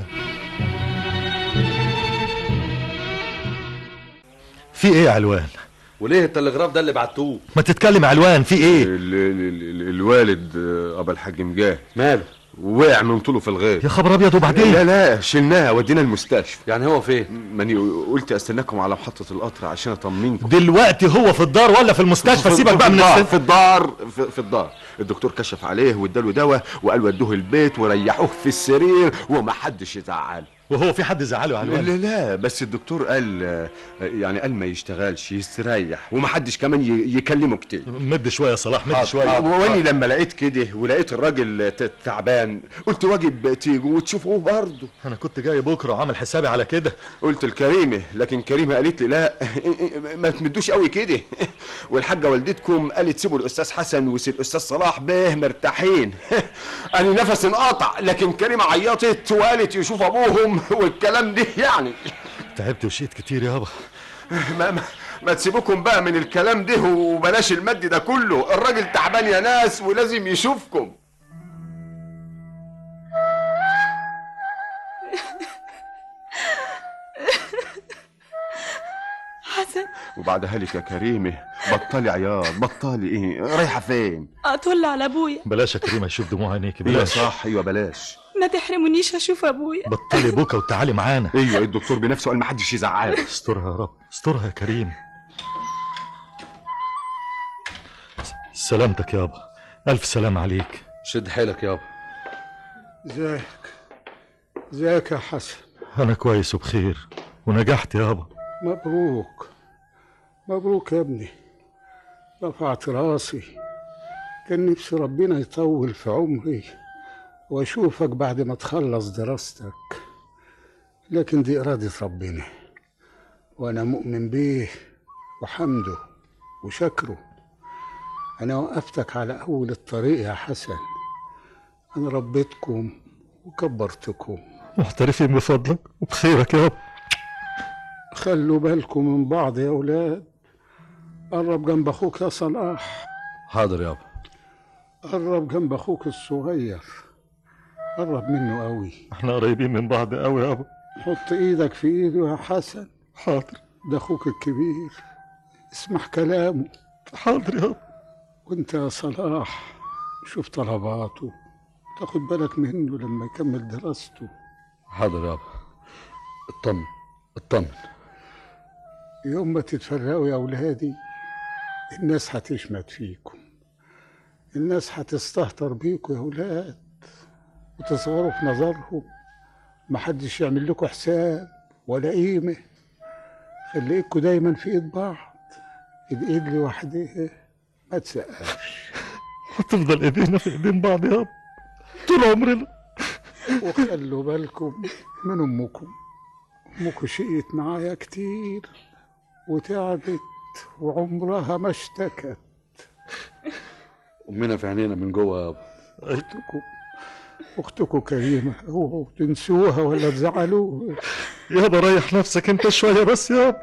في ايه يا علوان؟ وليه التلغراف ده اللي بعتوه؟ ما تتكلم يا علوان، في ايه؟ الوالد ابا الحاج مجاهد ماله؟ وقع من طوله في الغيط. يا خبر ابيض، وبعدين؟ لا شلناها ودينا المستشفى. يعني هو فين؟ ماني قلت استناكم على محطة القطر عشان اطمنكم. دلوقتي هو في الدار ولا في المستشفى؟ سيبك بقى من في الدار. الدكتور كشف عليه واداله دواء وقال ودوه البيت وريحوه في السرير وما حدش يزعل. وهو في حد زعله على الولد؟ لا بس الدكتور قال ما يشتغلش، يستريح، ومحدش كمان يكلمه كتير. مد شويه يا صلاح، مد شويه. واني لما لقيت كده ولقيت الراجل تعبان قلت واجب تيجوا وتشوفوه برضه. انا كنت جاي بكره وعامل حسابي على كده. قلت لكريمه، لكن كريمه قالت لي لا ما تمدوش قوي كده. والحاجه والدتكم قالت سيبوا الاستاذ حسن وسيب الاستاذ صلاح به مرتاحين. انا نفسي انقطع، لكن كريمه عيطت وقالت يشوف ابوهم والكلام ده يعني. تعبت وشيت كتير يابا. ما تسيبوكم بقى من الكلام ده وبلاش المد ده كله. الراجل تعبان يا ناس ولازم يشوفكم. حسن، وبعدها لك يا كريمه بطلي عياط، بطلي. ايه رايحه فين؟ اطل على ابويا. بلاش يا كريمه اشوف دموع عينيك، ايوه بلاش. صح، ايوه بلاش. ما تحرمونيش اشوف ابويا. بطلي بكا وتعالي معانا. ايوه الدكتور بنفسه قال محدش يزعلك. استرها يا رب، استرها يا كريم. سلامتك يابا، الف سلام عليك. شد حيلك يابا. ازيك يا حسن؟ انا كويس وبخير ونجحت يابا. مبروك مبروك يا ابني، رفعت راسي. كان نفسي ربنا يطول في عمري واشوفك بعد ما تخلص دراستك، لكن دي إرادة ربنا وانا مؤمن بيه وحمده وشكره. انا وقفتك على اول الطريق يا حسن، انا ربيتكم وكبرتكم. محترفين بفضلك وبخيرك يابا. خلوا بالكم من بعض يا اولاد. قرب جنب اخوك يا صلاح. حاضر يابا. قرب جنب اخوك الصغير، قرب منه قوي. احنا قريبين من بعض قوي يابا. حط ايدك في ايده يا حسن. حاضر. ده اخوك الكبير، اسمع كلامه. حاضر يابا. وانت يا صلاح شوف طلباته، تاخد بالك منه لما يكمل دراسته. حاضر يابا. اطمن اطمن. يوم ما تتفرقوا يا اولادي الناس هتشمت فيكم، الناس هتستهتر بيكم يا اولاد وتصغروا في نظرهم. محدش يعمل لكم حساب ولا قيمة. خليكوا دايما في ايد بعض، الايد لوحدها ما تسقفش. هتفضل ايدينا في ايدين بعض يابا طول عمرنا. وخلوا بالكم من امكم. امكم شقيت معايا كتير وتعبت وعمرها ما اشتكت. امنا في عينينا من جوه يابا. اختكم كريمه، اوعوا تنسوها ولا تزعلوها. يابا ريح نفسك انت شويه بس يابا.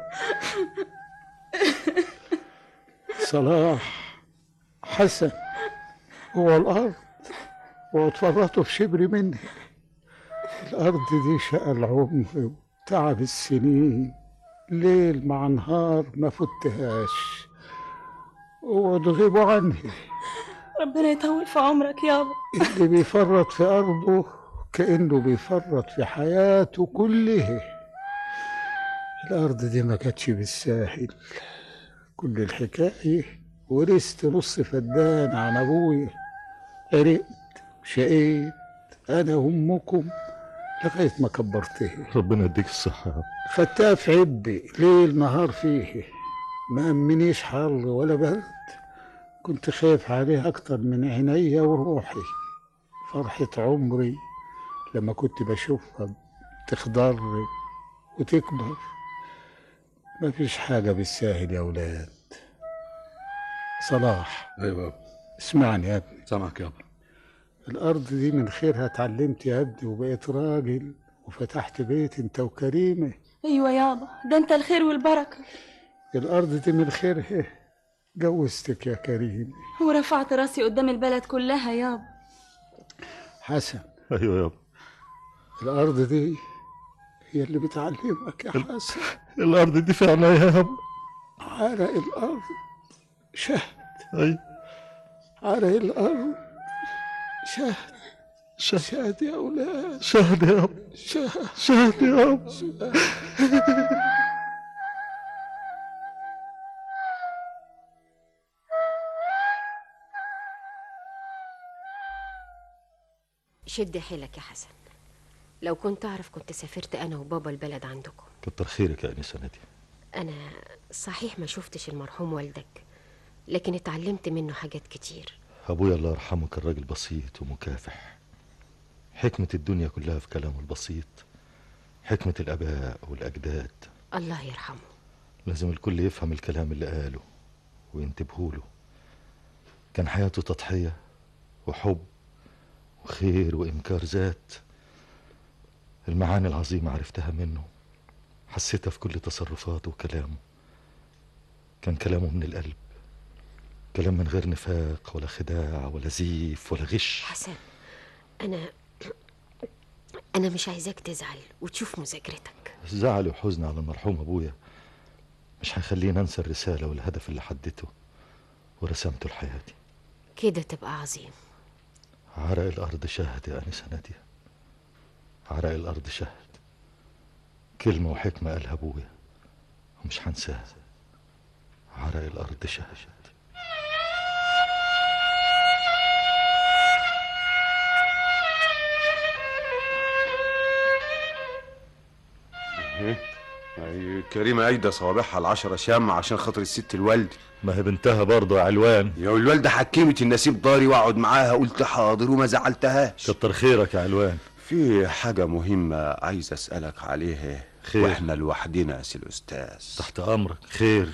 صلاح حسن، هو الارض واتفرطوا في شبر مني. الارض دي شقى العمر وتعب السنين، ليل مع نهار ما فتهاش. اوعوا تغيبوا عني. ربنا يطول في عمرك يابا. اللي بيفرط في أرضه كأنه بيفرط في حياته كلها. الأرض دي ما كانتش بالساهل. كل الحكاية ورثت نص فدان عن أبويا، عرقت شقيت أنا وأمكم لغاية ما كبرتها. ربنا يديك الصحة يا رب. خدتها في عبي ليل نهار فيه، ما أمنيش حر ولا برد. كنت خايف عليها أكتر من عينيا وروحي. فرحة عمري لما كنت بشوفها تخضر وتكبر. مفيش حاجة بالساهل يا أولاد. صلاح. ايوه يابا. اسمعني يا ابني. سامعك يابا. الأرض دي من خيرها اتعلمت يا ابني وبقيت راجل وفتحت بيت انت وكريمة. ايوه يابا، ده انت الخير والبركة. الأرض دي من خيرها جوزتك يا كريم، ورفعت راسي قدام البلد كلها يابا. حسن. ايوه يابا. الأرض دي هي اللي بتعلمك يا حسن. الأرض دي في عينيا يابا. عرق الأرض شهد. ايوه. عرق الأرض شهد. شهد يا أولاد. شهد يابا. شهد يابا. شد حيلك يا حسن، لو كنت أعرف كنت سافرت أنا وبابا البلد عندكم. كتر خيرك يا أنسة نادية. أنا صحيح ما شفتش المرحوم والدك، لكن اتعلمت منه حاجات كتير. أبويا الله يرحمه كان راجل بسيط ومكافح. حكمة الدنيا كلها في كلامه البسيط، حكمة الآباء والأجداد. الله يرحمه. لازم الكل يفهم الكلام اللي قاله وينتبهوله. كان حياته تضحية وحب وخير وإنكار ذات. المعاني العظيمة عرفتها منه، حسيتها في كل تصرفاته وكلامه. كان كلامه من القلب، كلام من غير نفاق ولا خداع ولا زيف ولا غش. حسن، أنا مش عايزاك تزعل وتشوف مذاكرتك. زعلي وحزني على المرحوم أبويا مش هيخليني أنسى الرسالة والهدف اللي حددته ورسمته لحياتي. كده تبقى عظيم. عرق الأرض شهد يا أنسة نادية، عرق الأرض شهد. كلمة وحكمة قالها أبويا ومش هنساها. عرق الأرض شهد. ايه كريمة ايدة صوابعها 10 شمع عشان خاطر الست الوالدة. ما هي بنتها برضه يا علوان. يا الوالدة حكمت النسيب داري واقعد معاها، قلت حاضر وما زعلتهاش. كتر خيرك يا علوان. في حاجة مهمة عايز اسألك عليها. خير. واحنا لوحدنا يا سي الاستاذ. تحت امرك. خير.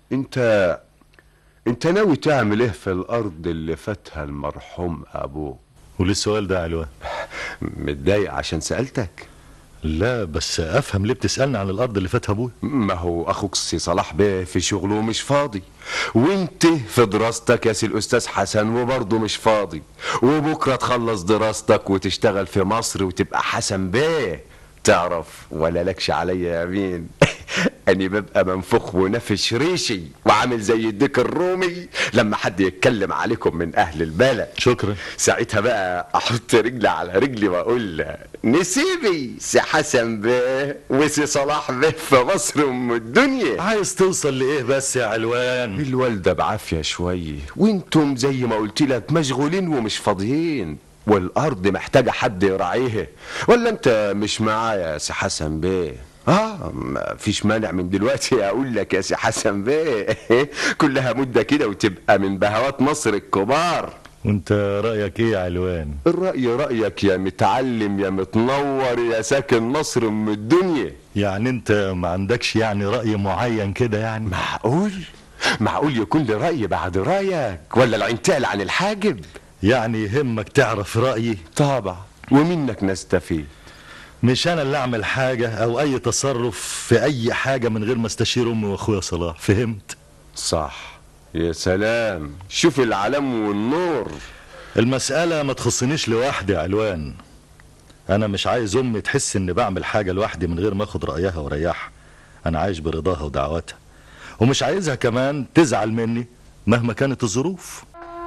انت ناوي تعمل ايه في الارض اللي فاتها المرحوم ابوك؟ وليه السؤال ده يا علوان؟ متضايق عشان سألتك؟ لا بس افهم ليه بتسألني عن الارض اللي فاتها ابويا. ما هو اخوك سي صلاح بيه في شغله مش فاضي، وانت في دراستك يا سي الاستاذ حسن وبرضه مش فاضي، وبكره تخلص دراستك وتشتغل في مصر وتبقى حسن بيه. تعرف ولا لكش عليا يمين اني ببقى منفوخ ونفش ريشي وعامل زي الديك الرومي لما حد يتكلم عليكم من اهل البلد. شكرا. ساعتها بقى احط رجلي على رجلي واقول نسيبي سي حسن بيه وسي صلاح بيه في مصر ام الدنيا. عايز توصل لايه بس يا علوان؟ الوالده بعافيه شويه وانتم زي ما قلت لك مشغولين ومش فاضيين، والارض محتاجه حد يراعيها. ولا انت مش معايا يا سي حسن بيه؟ مفيش مانع من دلوقتي اقول لك يا سي حسن بيه كلها مده كده وتبقى من بهوات مصر الكبار. وانت رايك ايه يا علوان؟ الراي رايك يا متعلم يا متنور يا ساكن مصر ام الدنيا. يعني انت ما عندكش يعني راي معين كده يعني؟ معقول يكون لي راي بعد رايك ولا العنتال عن الحاجب؟ يعني يهمك تعرف رايي؟ طبعا، ومنك نستفيد. مش انا اللي اعمل حاجه او اي تصرف في اي حاجه من غير ما استشير امي واخويا صلاح. فهمت؟ صح. يا سلام، شوف العلم والنور. المساله ما تخصنيش لوحدي يا علوان. انا مش عايز امي تحس اني بعمل حاجه لوحدي من غير ما اخد رايها وريحها. انا عايش برضاها ودعواتها، ومش عايزها كمان تزعل مني مهما كانت الظروف.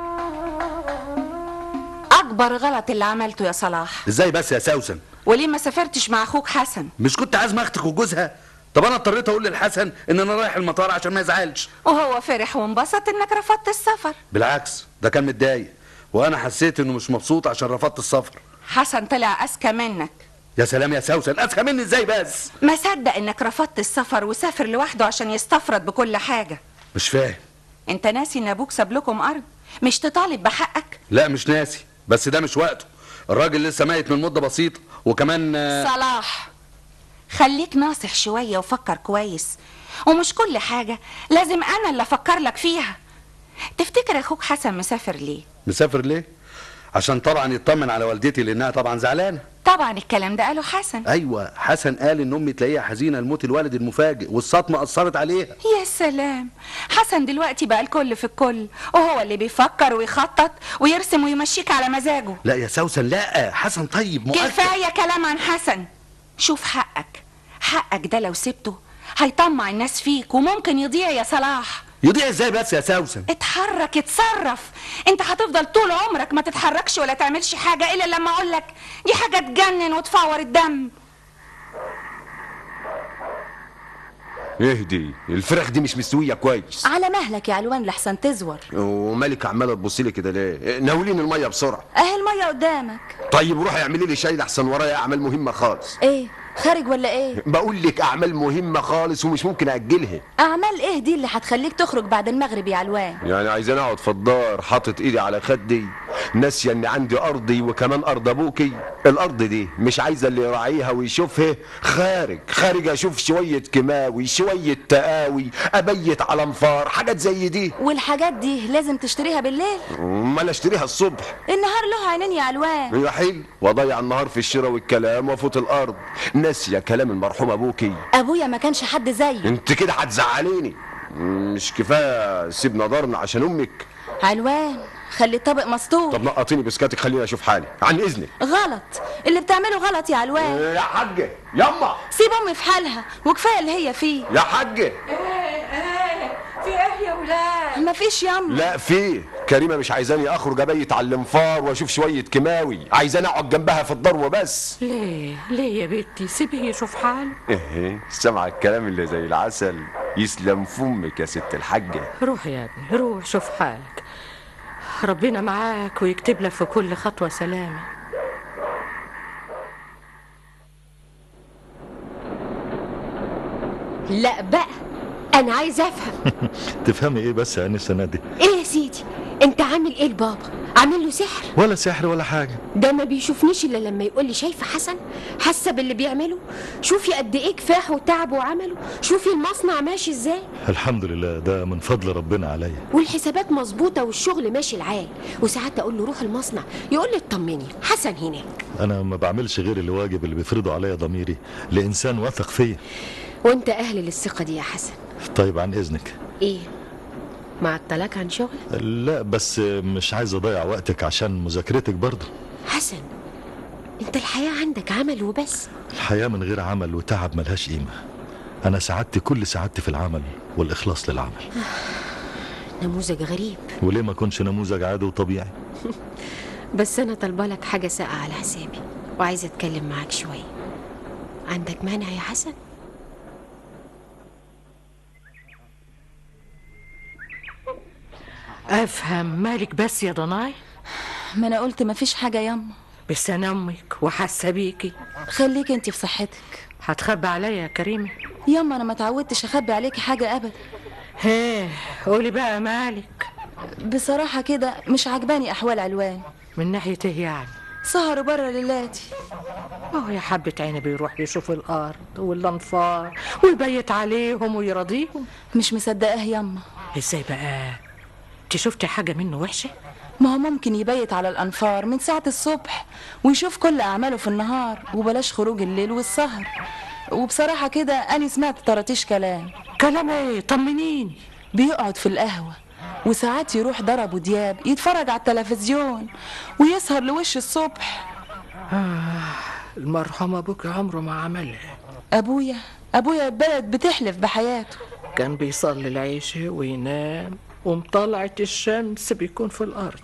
اكبر غلط اللي عملته يا صلاح. ازاي بس يا سوسن؟ وليه ما سافرتش مع اخوك حسن؟ مش كنت عازمه اختك وجوزها؟ طب انا اضطريت اقول للحسن ان انا رايح المطار عشان ما يزعلش، وهو فرح وانبسط انك رفضت السفر. بالعكس ده كان متضايق، وانا حسيت انه مش مبسوط عشان رفضت السفر. حسن طلع اذكى منك. يا سلام يا سوسن، اذكى مني ازاي بس؟ ما صدق انك رفضت السفر وسافر لوحده عشان يستفرد بكل حاجه. مش فاهم. انت ناسي ان ابوك ساب لكم ارض؟ مش تطالب بحقك؟ لا مش ناسي، بس ده مش وقته. الراجل لسه ميت من مده بسيطه، وكمان صلاح خليك ناصح شويه وفكر كويس، ومش كل حاجه لازم انا اللي افكر لك فيها. تفتكر اخوك حسن مسافر ليه؟ مسافر ليه؟ عشان طبعا يطمن على والدتي لانها طبعا زعلانه. طبعا الكلام ده قاله حسن. ايوه، حسن قال ان امي تلاقيها حزينه لموت الوالد المفاجئ والصدمه اثرت عليها. يا سلام، حسن دلوقتي بقى الكل في الكل، وهو اللي بيفكر ويخطط ويرسم ويمشيك على مزاجه. لا يا سوسن، لا، حسن طيب مؤكد. كفايه كلام عن حسن. شوف حقك ده لو سبته هيطمع الناس فيك وممكن يضيع يا صلاح. يضيع ازاي بس يا سوسن؟ اتحرك، اتصرف. انت هتفضل طول عمرك ما تتحركش ولا تعملش حاجه الا لما اقولك. دي حاجه تجنن وتفور الدم. اهدي، الفراخ دي مش مستويه كويس. على مهلك يا علوان لحسن تزور. ومالك عماله تبص لي كده ليه؟ ناولين الميه بسرعه. اهي الميه قدامك. طيب روحي اعملي لي شاي لحسن ورايا اعمال مهمه خالص. ايه خارج ولا ايه؟ بقول لك اعمال مهمه خالص ومش ممكن اجلها. اعمال ايه دي اللي هتخليك تخرج بعد المغرب يا علوان؟ يعني عايزاني اقعد في الدار حاطط ايدي على خدي ناسيه ان عندي ارضي وكمان ارض ابوكي؟ الارض دي مش عايزه اللي يراعيها ويشوفها. خارج اشوف شويه كيماوي، شويه تقاوي، ابيت على انفار، حاجات زي دي. والحاجات دي لازم تشتريها بالليل؟ امال اشتريها الصبح؟ النهار له عينين يا علوان. يا حلو، واضيع النهار في الشراء والكلام وافوت الارض ناسيه كلام المرحوم ابوكي. ابويا ما كانش حد زيه. انت كده هتزعليني. مش كفايه سيبنا دارنا عشان امك؟ علوان خلي الطبق مسطور. طب نقطيني بسكاتك خليني اشوف حالي عن اذنك. غلط، اللي بتعمله غلط يا علوان. يا حاجه يما سيب امي في حالها وكفايه اللي هي فيه. يا حاجه. في ايه يا ولاد؟ مفيش يما. لا في كريمه مش عايزاني اخرج ابيت على الانفار واشوف شويه كيماوي، عايزاني اقعد جنبها في الدار وبس. ليه يا بنتي؟ سيبيه يشوف حاله. ايه سامعه الكلام اللي زي العسل. يسلم فمك يا ست الحاجه. روح يا ابني روح شوف حالك، ربنا معاك ويكتب لك في كل خطوه سلامه. لا بقى انا عايز افهم. تفهمي ايه بس يا انسه نادي؟ ايه يا سيدي انت عامل ايه لبابا؟ عامل له سحر؟ ولا سحر ولا حاجه. ده ما بيشوفنيش الا لما يقول لي شايفه حسن؟ حاسه باللي بيعمله؟ شوفي قد ايه كفاح وتعب وعمله، شوفي المصنع ماشي ازاي. الحمد لله ده من فضل ربنا عليا. والحسابات مظبوطه والشغل ماشي العال، وساعات اقول له روح المصنع يقول لي اطمني حسن هناك. انا ما بعملش غير الواجب اللي بيفرضه عليا ضميري لانسان واثق فيا. وانت اهل للثقه دي يا حسن. طيب عن اذنك. ايه معطلك عن شغل؟ لا بس مش عايز اضيع وقتك عشان مذاكرتك برضه. حسن انت الحياه عندك عمل وبس. الحياه من غير عمل وتعب ملهاش قيمه. انا سعادتي كل سعادتي في العمل والاخلاص للعمل. نموذج غريب. وليه ما كنش نموذج عادي وطبيعي؟ بس انا طالبه لك حاجه ساقعه على حسابي وعايزه اتكلم معاك شويه. عندك مانع يا حسن؟ افهم مالك بس يا ضناي؟ ما انا قلت مفيش حاجه يما. بس انا امك وحاسه بيكي. خليكي انت في صحتك. هتخبي عليا يا كريمه؟ يما انا ما اتعودتش اخبي عليكي حاجه ابدا. هيه قولي بقى مالك. بصراحه كده مش عجباني احوال علوان. من ناحيه ايه يعني؟ سهروا بره ليلاتي. هو يا حبة عيني بيروح يشوف الأرض والأنفار ويبيت عليهم ويرضيهم. مش مصدقاه يما. ازاي بقى؟ انت شفتي حاجة منه وحشة؟ ما هو ممكن يبيت على الأنفار من ساعة الصبح ويشوف كل أعماله في النهار وبلاش خروج الليل والسهر. وبصراحة كده أنا سمعت طرطيش كلام. كلام ايه؟ طمنيني. بيقعد في القهوة وساعات يروح ضرب أبو دياب يتفرج على التلفزيون ويسهر لوش الصبح. المرحوم أبوك عمره ما عملها. أبويا البلد بتحلف بحياته. كان بيصلي العشاء وينام ومطلعة الشمس بيكون في الأرض.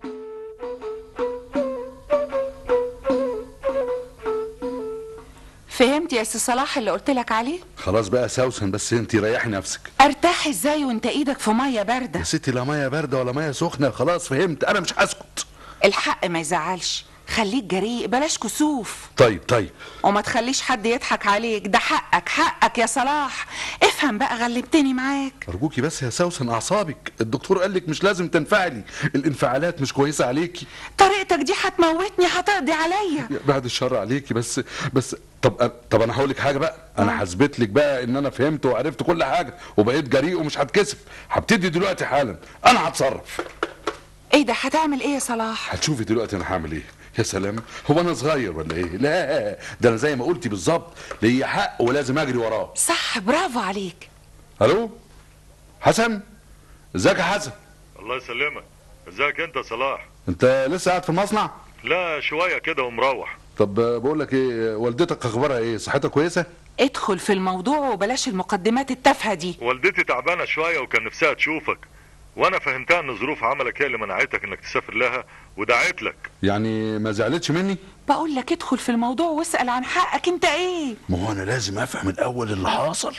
فهمت يا سي صلاح اللي قلت لك عليه؟ خلاص بقى سوسن، بس انت ريحي نفسك. ارتاح ازاي وانت ايدك في ميه بارده؟ يا ستي لا ميه بارده ولا ميه سخنه، خلاص فهمت، انا مش هسكت. الحق ما يزعلش، خليك جريء بلاش كسوف. طيب وما تخليش حد يضحك عليك، ده حقك يا صلاح. افهم بقى غلبتني معاك. ارجوكي بس يا سوسن اعصابك، الدكتور قالك مش لازم تنفعلي، الانفعالات مش كويسه عليكي. طريقتك دي هتموتني، هتقضي عليا. بعد الشر عليكي. بس طب انا هقول لك حاجه بقى. انا هثبت لك بقى ان انا فهمت وعرفت كل حاجه وبقيت جريء ومش هتكسف. هبتدي دلوقتي حالا، انا هتصرف. ايه ده؟ هتعمل ايه يا صلاح؟ هتشوفي دلوقتي انا هعمل ايه. يا سلام، هو انا صغير ولا ايه؟ لا ده انا زي ما قلتي بالظبط، ليا حق ولازم اجري وراه. صح، برافو عليك. الو حسن، ازيك يا حسن؟ الله يسلمك. ازيك انت يا صلاح؟ انت لسه قاعد في المصنع؟ لا شويه كده ومروح. طب بقول لك ايه، والدتك اخبارها ايه؟ صحتها كويسه؟ ادخل في الموضوع وبلاش المقدمات التافهه دي. والدتي تعبانه شويه وكان نفسها تشوفك، وانا فهمتها ان ظروف عملك هي اللي منعتك انك تسافر لها ودعيت لك. يعني ما زعلتش مني؟ بقول لك ادخل في الموضوع واسال عن حقك انت ايه. ما هو انا لازم افهم الاول اللي حاصل.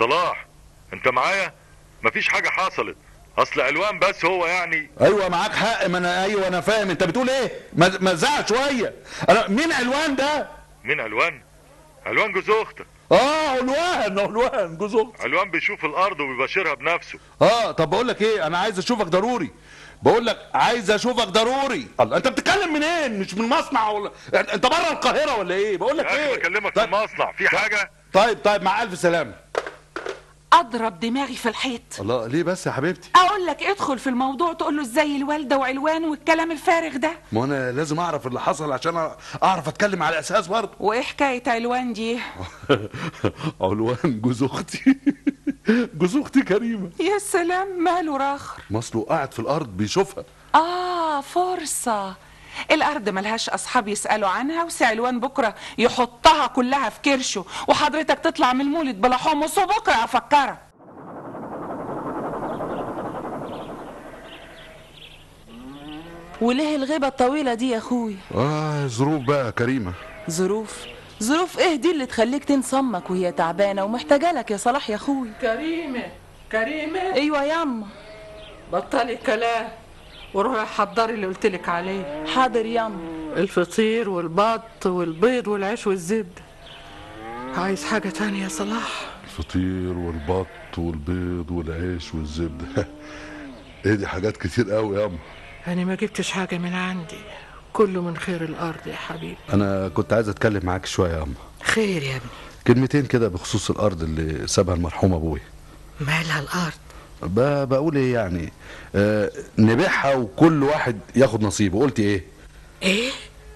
صلاح انت معايا؟ مفيش حاجة حصلت، اصل علوان بس هو يعني. ايوه معاك حق، ما انا ايوه انا فاهم انت بتقول ايه. ما زعق شويه. انا مين علوان ده؟ مين علوان؟ علوان جوز اختك. علوان جوز اختك. علوان بيشوف الارض وبيباشرها بنفسه. طب بقول لك ايه، انا عايز اشوفك ضروري. بقول لك عايز اشوفك ضروري. الله، انت بتتكلم منين؟ مش من مصنع ولا انت بره القاهره ولا ايه؟ بقول لك ايه، بكلمك في المصنع في حاجه. طيب مع الف سلامه. اضرب دماغي في الحيط. الله، ليه بس يا حبيبتي؟ اقول لك ادخل في الموضوع تقول له ازاي الوالده وعلوان والكلام الفارغ ده. ما انا لازم اعرف اللي حصل عشان اعرف اتكلم على اساس برضه. وايه حكايه علوان دي؟ علوان جوز اختي. جوز اختي كريمه. يا سلام، ماله راخر؟ مصله قاعد في الارض بيشوفها. فرصه. الارض ملهاش اصحاب يسالوا عنها، وسعلوان بكره يحطها كلها في كرشه، وحضرتك تطلع من المولد بلا حمص، وبكره افكرك. وليه الغيبه الطويله دي يا اخوي؟ ظروف بقى يا كريمه. ظروف ايه دي اللي تخليك تنسى امك وهي تعبانه ومحتاجه لك يا صلاح يا اخوي؟ كريمه ايوه ياما. بطلي كلام وروحي حضري اللي قلتلك عليه. حاضر ياما. الفطير والبط والبيض والعيش والزبده. عايز حاجه تانية يا صلاح؟ الفطير والبط والبيض والعيش والزبده. ايه دي حاجات كتير قوي ياما. انا ما جبتش حاجه من عندي، كله من خير الارض يا حبيبي. انا كنت عايز اتكلم معاك شويه ياما. خير يا ابني؟ كلمتين كده بخصوص الارض اللي سابها المرحوم ابويا. مالها الارض؟ بقول ايه يعني، نبيعها وكل واحد ياخد نصيبه. قلت ايه؟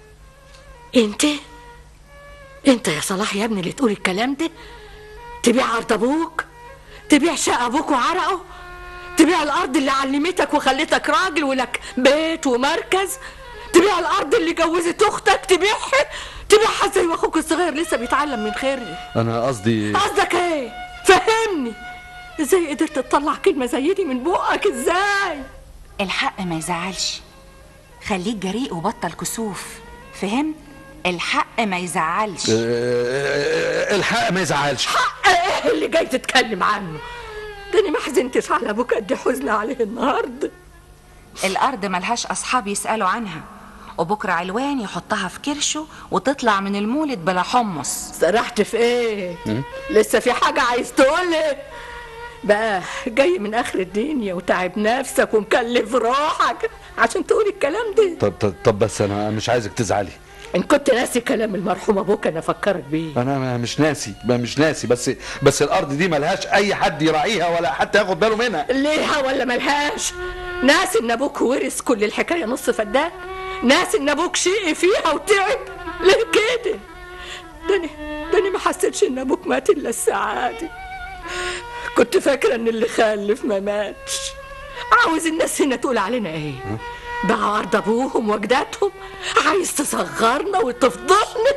انت يا صلاح يا ابني اللي تقول الكلام ده؟ تبيع ارض ابوك؟ تبيع شقه ابوك وعرقه؟ تبيع الارض اللي علمتك وخلتك راجل ولك بيت ومركز؟ تبيع الارض اللي جوزت اختك؟ تبيعها زي ما اخوك الصغير لسه بيتعلم من خيرها. انا قصدك ايه؟ فهمني، ازاي قدرت تطلع كلمه زي دي من بقك؟ ازاي؟ الحق ما يزعلش، خليك جريء وبطل كسوف، فهمت؟ الحق ما يزعلش. الحق ما يزعلش. حق ايه اللي جاي تتكلم عنه؟ ده انا ما حزنتش على ابوك قد حزن عليه النهارده. الارض ملهاش اصحاب يسالوا عنها، وبكره علوان يحطها في كرشه وتطلع من المولد بلا حمص. سرحت في ايه؟ لسه في حاجه عايز تقولها؟ بقى جاي من اخر الدنيا وتعب نفسك ومكلف روحك عشان تقول الكلام ده. طب بس انا مش عايزك تزعلي. ان كنت ناسي كلام المرحوم ابوك انا افكرك بيه. انا مش ناسي بس الارض دي ملهاش اي حد يراعيها ولا حتى ياخد باله منها. ليها ولا ملهاش؟ ناسي ان ابوك ورث كل الحكايه نص فدان؟ ناسي ان ابوك شقي فيها وتعب؟ ليه كده؟ ده انا ما حسيتش ان ابوك مات الا الساعه دي. كنت فاكره ان اللي خلف ما ماتش. عاوز الناس هنا تقول علينا ايه؟ باعوا ارض ابوهم واجدادهم؟ عايز تصغرنا وتفضحنا؟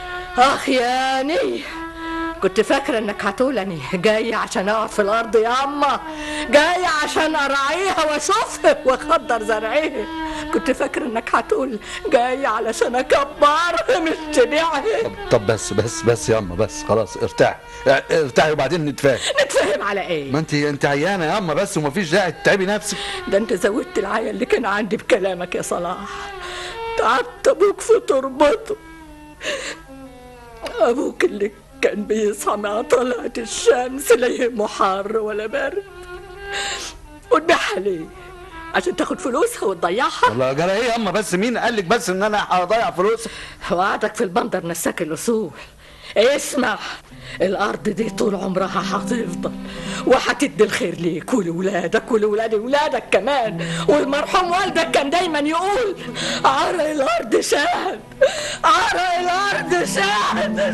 ياني كنت فاكره انك هتقول جايه عشان اقعد في الارض يا اما، جايه عشان اراعيها واشوفها واخضر زرعيها. كنت فاكره انك هتقول جايه علشان اكبرها مش تبيعها. طب بس يا اما، بس خلاص ارتاحي وبعدين نتفاهم على ايه؟ ما انت عيانه يا اما بس، ومفيش داعي تتعبي نفسك. ده انت زودت العيا اللي كان عندي بكلامك يا صلاح. تعبت ابوك في تربته، ابوك اللي كان بيصحى مع طلعة الشمس لا يهمه حر ولا برد، وتبيعها ليه؟ عشان تاخد فلوسها وتضيعها؟ والله جرى ايه يا اما بس؟ مين قالك بس ان انا هضيع فلوسها؟ وقعدك في البندر نساك الاصول. اسمع، الارض دي طول عمرها هتفضل وهتدي الخير ليك ولولادك ولولاد ولادك كمان. والمرحوم والدك كان دايما يقول عرق الارض شاهد، عرق الارض شاهد.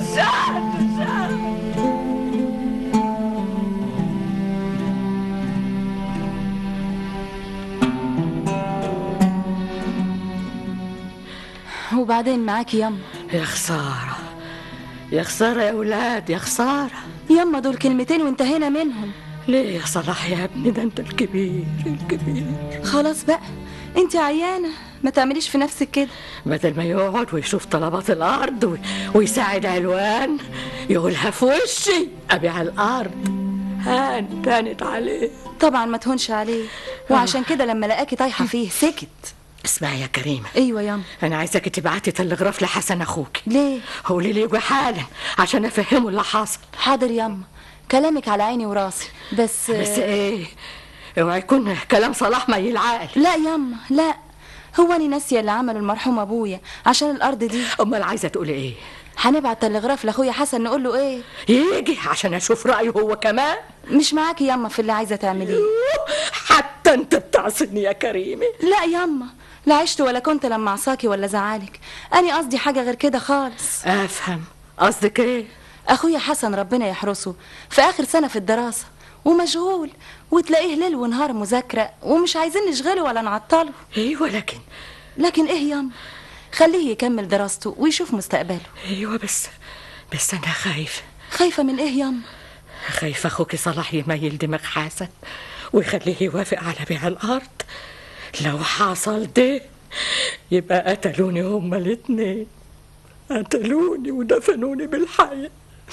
وبعدين معاكي ياما. يا خساره يا خساره يا ولاد، يا خساره ياما. دول كلمتين وانتهينا منهم. ليه يا صلاح يا ابني؟ ده انت الكبير. خلاص بقى، انت عيانه، ما تعمليش في نفسك كده. بدل ما يقعد ويشوف طلبات الارض ويساعد علوان، يقولها في وشي ابيع الارض. هانت عليه. طبعا ما تهونش عليه، وعشان كده لما لقاكي طايحه فيه سكت. اسمعي يا كريمه. ايوه ياما. انا عايزاكي تبعتي تلغراف لحسن اخوك. ليه؟ قولي لي يجي حالا عشان افهمه اللي حاصل. حاضر ياما، كلامك على عيني وراسي، بس ايه؟ اوعى يكون كلام صلاح ما يلعقل. لا ياما لا، هو انا ناسيه اللي عمله المرحوم ابويا عشان الارض دي. امال عايزه تقولي ايه؟ هنبعت تلغراف لاخويا حسن نقول له ايه؟ يجي عشان اشوف رايه هو كمان. مش معاكي ياما في اللي عايزه تعمليه. حتى انت بتعصبني يا كريمه. لا ياما، لا عشت ولا كنت لما عصاكي ولا زعلك، انا قصدي حاجه غير كده خالص. افهم قصدك ايه؟ اخويا حسن ربنا يحرسه في اخر سنه في الدراسه ومشغول، وتلاقيه ليل ونهار مذاكره، ومش عايزين نشغله ولا نعطله. ايوه لكن ايه ياما، خليه يكمل دراسته ويشوف مستقبله. ايوه بس انا خايفه من ايه ياما؟ خايفه اخوك صلاح يميل دماغ حسن ويخليه يوافق على بيع الارض. لو حصل ده يبقى قتلوني هما الاتنين، قتلوني ودفنوني بالحياة.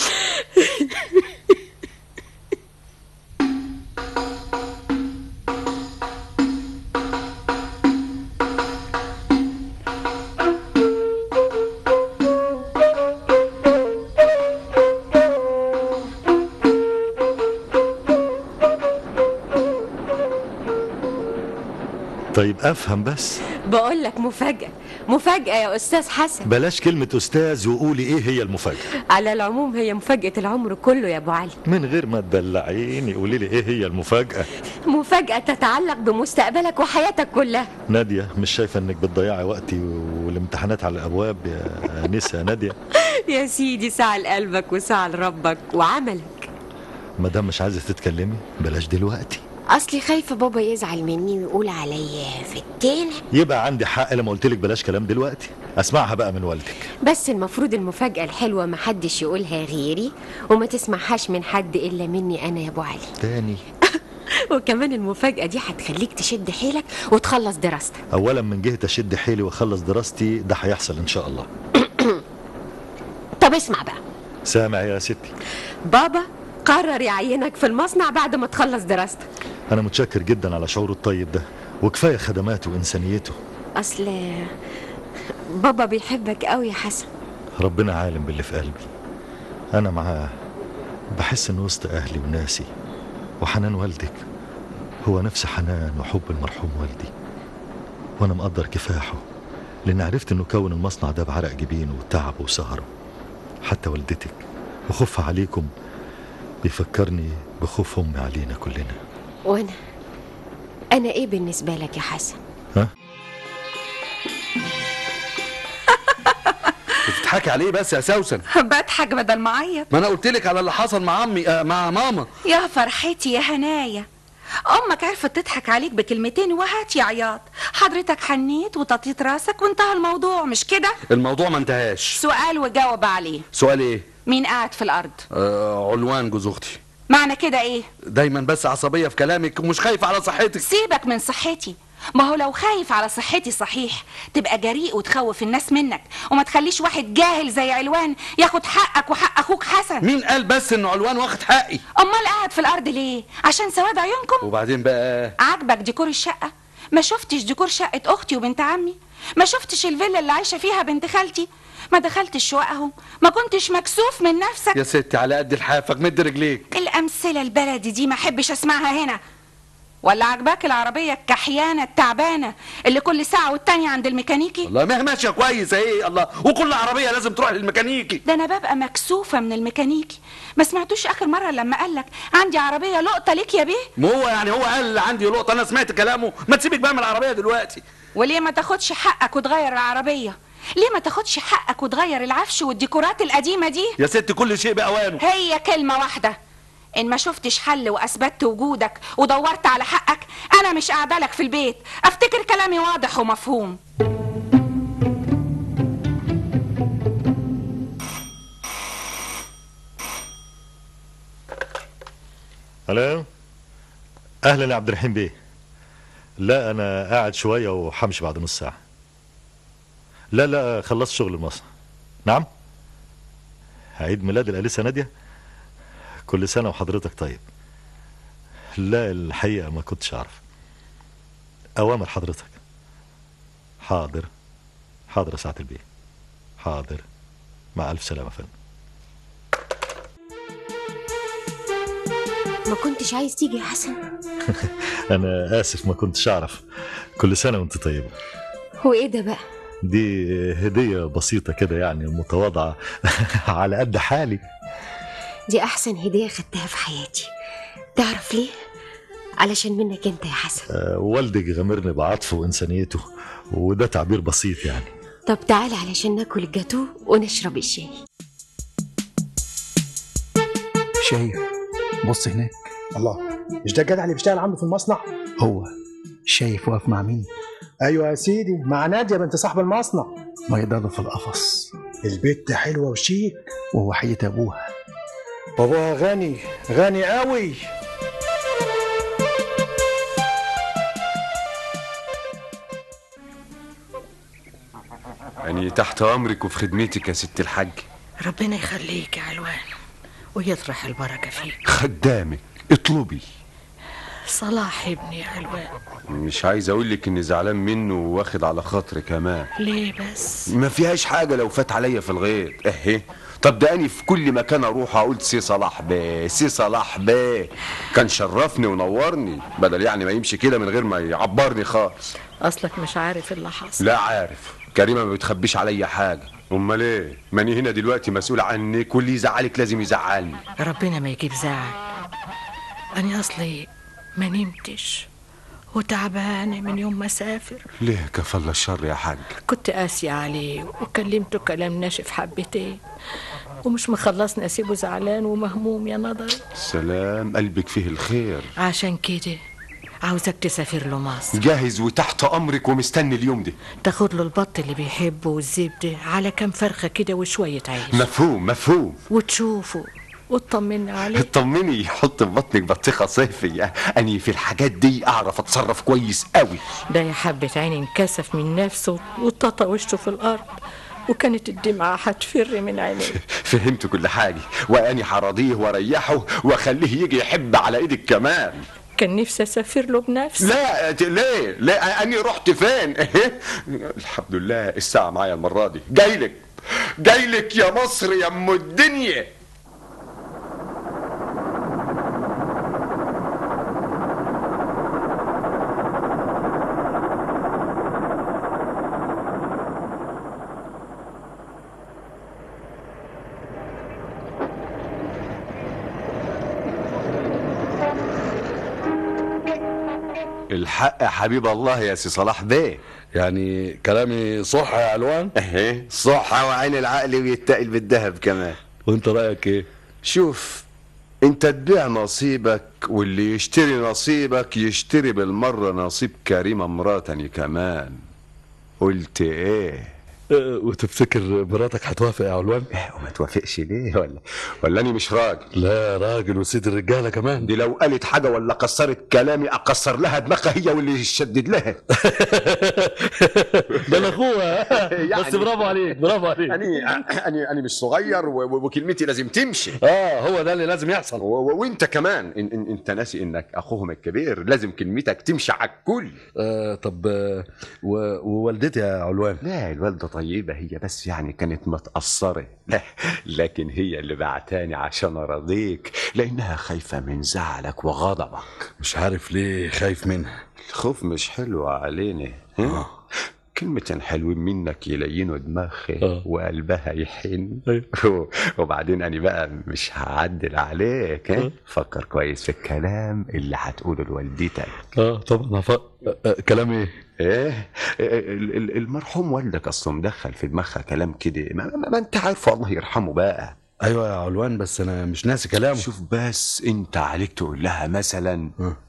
طيب افهم بس. بقول لك مفاجأة يا أستاذ حسن. بلاش كلمة أستاذ وقولي إيه هي المفاجأة. على العموم هي مفاجأة العمر كله يا أبو علي. من غير ما تدلعيني قولي لي إيه هي المفاجأة. مفاجأة تتعلق بمستقبلك وحياتك كلها. نادية، مش شايفة إنك بتضيعي وقتي والامتحانات على الأبواب يا أنسة يا نادية؟ يا سيدي ساعة لقلبك وساعة لربك وعملك. مادام مش عايزة تتكلمي بلاش دلوقتي. أصلي خايفة بابا يزعل مني ويقول عليا فتانة. يبقى عندي حق لما قلتلك بلاش كلام دلوقتي، اسمعها بقى من والدك. بس المفروض المفاجأة الحلوة محدش يقولها غيري، وما تسمعهاش من حد إلا مني أنا يا أبو علي. تاني؟ وكمان المفاجأة دي هتخليك تشد حيلك وتخلص دراستك. أولا من جهة أشد حيلي وأخلص دراستي ده هيحصل إن شاء الله. طب اسمع بقى. سامع يا ستي. بابا قرر يعينك في المصنع بعد ما تخلص دراستك. أنا متشكر جدا على شعوره الطيب ده، وكفاية خدماته وإنسانيته. أصل بابا بيحبك قوي يا حسن. ربنا عالم باللي في قلبي. أنا معاه بحس إن وسط أهلي وناسي وحنان والدك هو نفس حنان وحب المرحوم والدي، وأنا مقدر كفاحه لأن عرفت إنه كون المصنع ده بعرق جبينه وتعبه وسهره. حتى والدتك وخوفها عليكم بيفكرني بخوف أمي علينا كلنا. وأنا إيه بالنسبة لك يا حسن؟ ها؟ بتضحكي عليه بس يا سوسن؟ بضحك بدل ما اعيط. ما انا قلت لك على اللي حصل مع عمي مع ماما. يا فرحتي يا هنايا، امك عرفت تضحك عليك بكلمتين وهات يا عياط. حضرتك حنيت وططيت راسك وانتهى الموضوع، مش كده؟ الموضوع ما انتهاش. سؤال وجاوب عليه. سؤال ايه؟ مين قاعد في الارض؟ علوان جوز اختي. معنى كده ايه؟ دايما بس عصبيه في كلامك ومش خايف على صحتك. سيبك من صحتي، ما هو لو خايف على صحتي صحيح تبقى جريء وتخوف الناس منك، وما تخليش واحد جاهل زي علوان ياخد حقك وحق اخوك حسن. مين قال بس انه علوان واخد حقي؟ امال قاعد في الارض ليه؟ عشان سواد عيونكم؟ وبعدين بقى عاجبك ديكور الشقه؟ ما شفتش ديكور شقه اختي وبنت عمي؟ ما شفتش الفيلا اللي عايشه فيها بنت خالتي؟ ما دخلتش شققهم؟ ما كنتش مكسوف من نفسك؟ يا ستي على قد الحافك مد رجليك. الامثله البلدي دي ما احبش اسمعها هنا. ولا عجباك العربيه الكحيانه التعبانه اللي كل ساعه والتانيه عند الميكانيكي؟ والله ما هي ماشيه كويس اهي. الله، وكل عربيه لازم تروح للميكانيكي. ده انا ببقى مكسوفه من الميكانيكي. ما سمعتوش اخر مره لما قالك عندي عربيه لقطه ليك يا بيه؟ ما هو يعني هو قال عندي لقطه، انا سمعت كلامه. ما تسيبك بقى من العربيه دلوقتي. وليه ما تاخدش حقك وتغير العربيه؟ ليه ما تاخدش حقك وتغير العفش والديكورات القديمه دي؟ يا ست كل شيء بأوانه. هي كلمه واحده، ان ما شفتش حل واثبتت وجودك ودورت على حقك انا مش قاعده لك في البيت. افتكر كلامي واضح ومفهوم. الو، اهلا يا عبد الرحيم بيه. لا انا قاعد شويه وحمشي بعد نص ساعه. لا خلصت شغل المصنع. نعم، عيد ميلاد الانسه ناديه. كل سنه وحضرتك طيب. لا الحقيقة ما كنتش أعرف. أوامر حضرتك. حاضر حاضر يا سعادة البيه، حاضر، مع ألف سلامة يا فندم. ما كنتش عايز تيجي يا حسن؟ أنا آسف ما كنتش أعرف. كل سنة وأنت طيبة. هو إيه ده بقى؟ دي هدية بسيطة كده يعني متواضعة على قد حالي. دي أحسن هدية خدتها في حياتي. تعرف ليه؟ علشان منك أنت يا حسن. والدك غمرني بعطفه وإنسانيته، وده تعبير بسيط يعني. طب تعالى علشان ناكل الجاتو ونشرب الشاي. شايف؟ بص هناك. الله، مش ده الجدع اللي بيشتغل عنده في المصنع؟ هو شايف واقف مع مين؟ ايوه يا سيدي، مع ناديه بنت صاحب المصنع. ما يضل في القفص. البت حلوه وشيك، ووحية ابوها. وابوها غني غني قوي. يعني تحت امرك وفي خدمتك يا ست الحاج. ربنا يخليك يا علوان ويطرح البركة فيك. خدامك، اطلبي. صلاح ابني يا علوان. مش عايز اقول لك اني زعلان منه وواخد على خاطري كمان. ليه بس؟ ما فيهاش حاجه لو فات عليا في الغيط. طب ده اني في كل مكان اروح اقول سي صلاح بيه سي صلاح بيه. كان شرفني ونورني، بدل يعني ما يمشي كده من غير ما يعبرني خالص. اصلك مش عارف اللي حصل. لا عارف، كريمه ما بتخبيش عليا حاجه. امال ايه؟ ماني هنا دلوقتي مسؤول عنك، واللي يزعلك لازم يزعلني. ربنا ما يجيب زعل. انا اصلي ما نمتش وتعبانه من يوم ما سافر. ليه كفل الشر يا حاج؟ كنت قاسية عليه وكلمته كلام ناشف حبتين، ومش مخلصني اسيبه زعلان ومهموم يا نظر. سلام، قلبك فيه الخير. عشان كده عاوزك تسافر له مصر. جاهز وتحت امرك ومستني اليوم ده. تاخد له البط اللي بيحبه والزبده على كام فرخه كده وشويه عيش. مفهوم مفهوم. وتشوفه وتطمني عليه. اطمني، يحط في بطنك بطيخه صيفي. اني في الحاجات دي اعرف اتصرف كويس قوي. ده يا حبه عيني انكسف من نفسه وططى وشه في الارض، وكانت الدمعه هتفر من عينيه. فهمت كل حاجه، واني هراضيه واريحه واخليه يجي يحب على ايدك كمان. كان نفسي اسافر له بنفسي. لا ليه اني رحت فين؟ الحمد لله الساعه معايا المره دي. جايلك يا مصر يا ام الدنيا. الحق يا حبيب الله يا سي صلاح بيه. يعني كلامي صح يا علوان؟ صح، وعين العقل ويتقل بالذهب كمان. وانت رايك ايه؟ شوف، انت تبيع نصيبك، واللي يشتري نصيبك يشتري بالمره نصيب كريمه مراتني كمان. قلت ايه؟ وتفتكر مراتك هتوافق يا علوان؟ وما توافقش ليه؟ ولا اني مش راجل؟ لا راجل وسيد الرجاله كمان. دي لو قالت حاجه ولا قصرت كلامي اقصر لها دماغها هي واللي يشدد لها. ده انا اخوها يعني. بس برافو عليك برافو عليك. اني مش صغير وكلمتي لازم تمشي. هو ده اللي لازم يحصل. وانت كمان انت ناسي انك اخوهم الكبير، لازم كلمتك تمشي على الكل. طب ووالدتي يا علوان؟ لا الوالده طيبة هي، بس يعني كانت متأثرة. لا لكن هي اللي بعتاني عشان أرضيك، لأنها خايفة من زعلك وغضبك. مش عارف ليه خايف منها. الخوف مش حلو علينا. كلمة حلوين منك يلينوا دماغها وقلبها يحن. وبعدين أنا بقى مش هعدل عليك. فكر كويس في الكلام اللي هتقوله لوالدتك. طبعا كلام ايه؟ المرحوم والدك اصلا مدخل في دماغها كلام كده، ما انت عارفه، الله يرحمه بقى. ايوه يا علوان، بس انا مش ناسي كلامه. شوف بس انت عليك تقول لها مثلا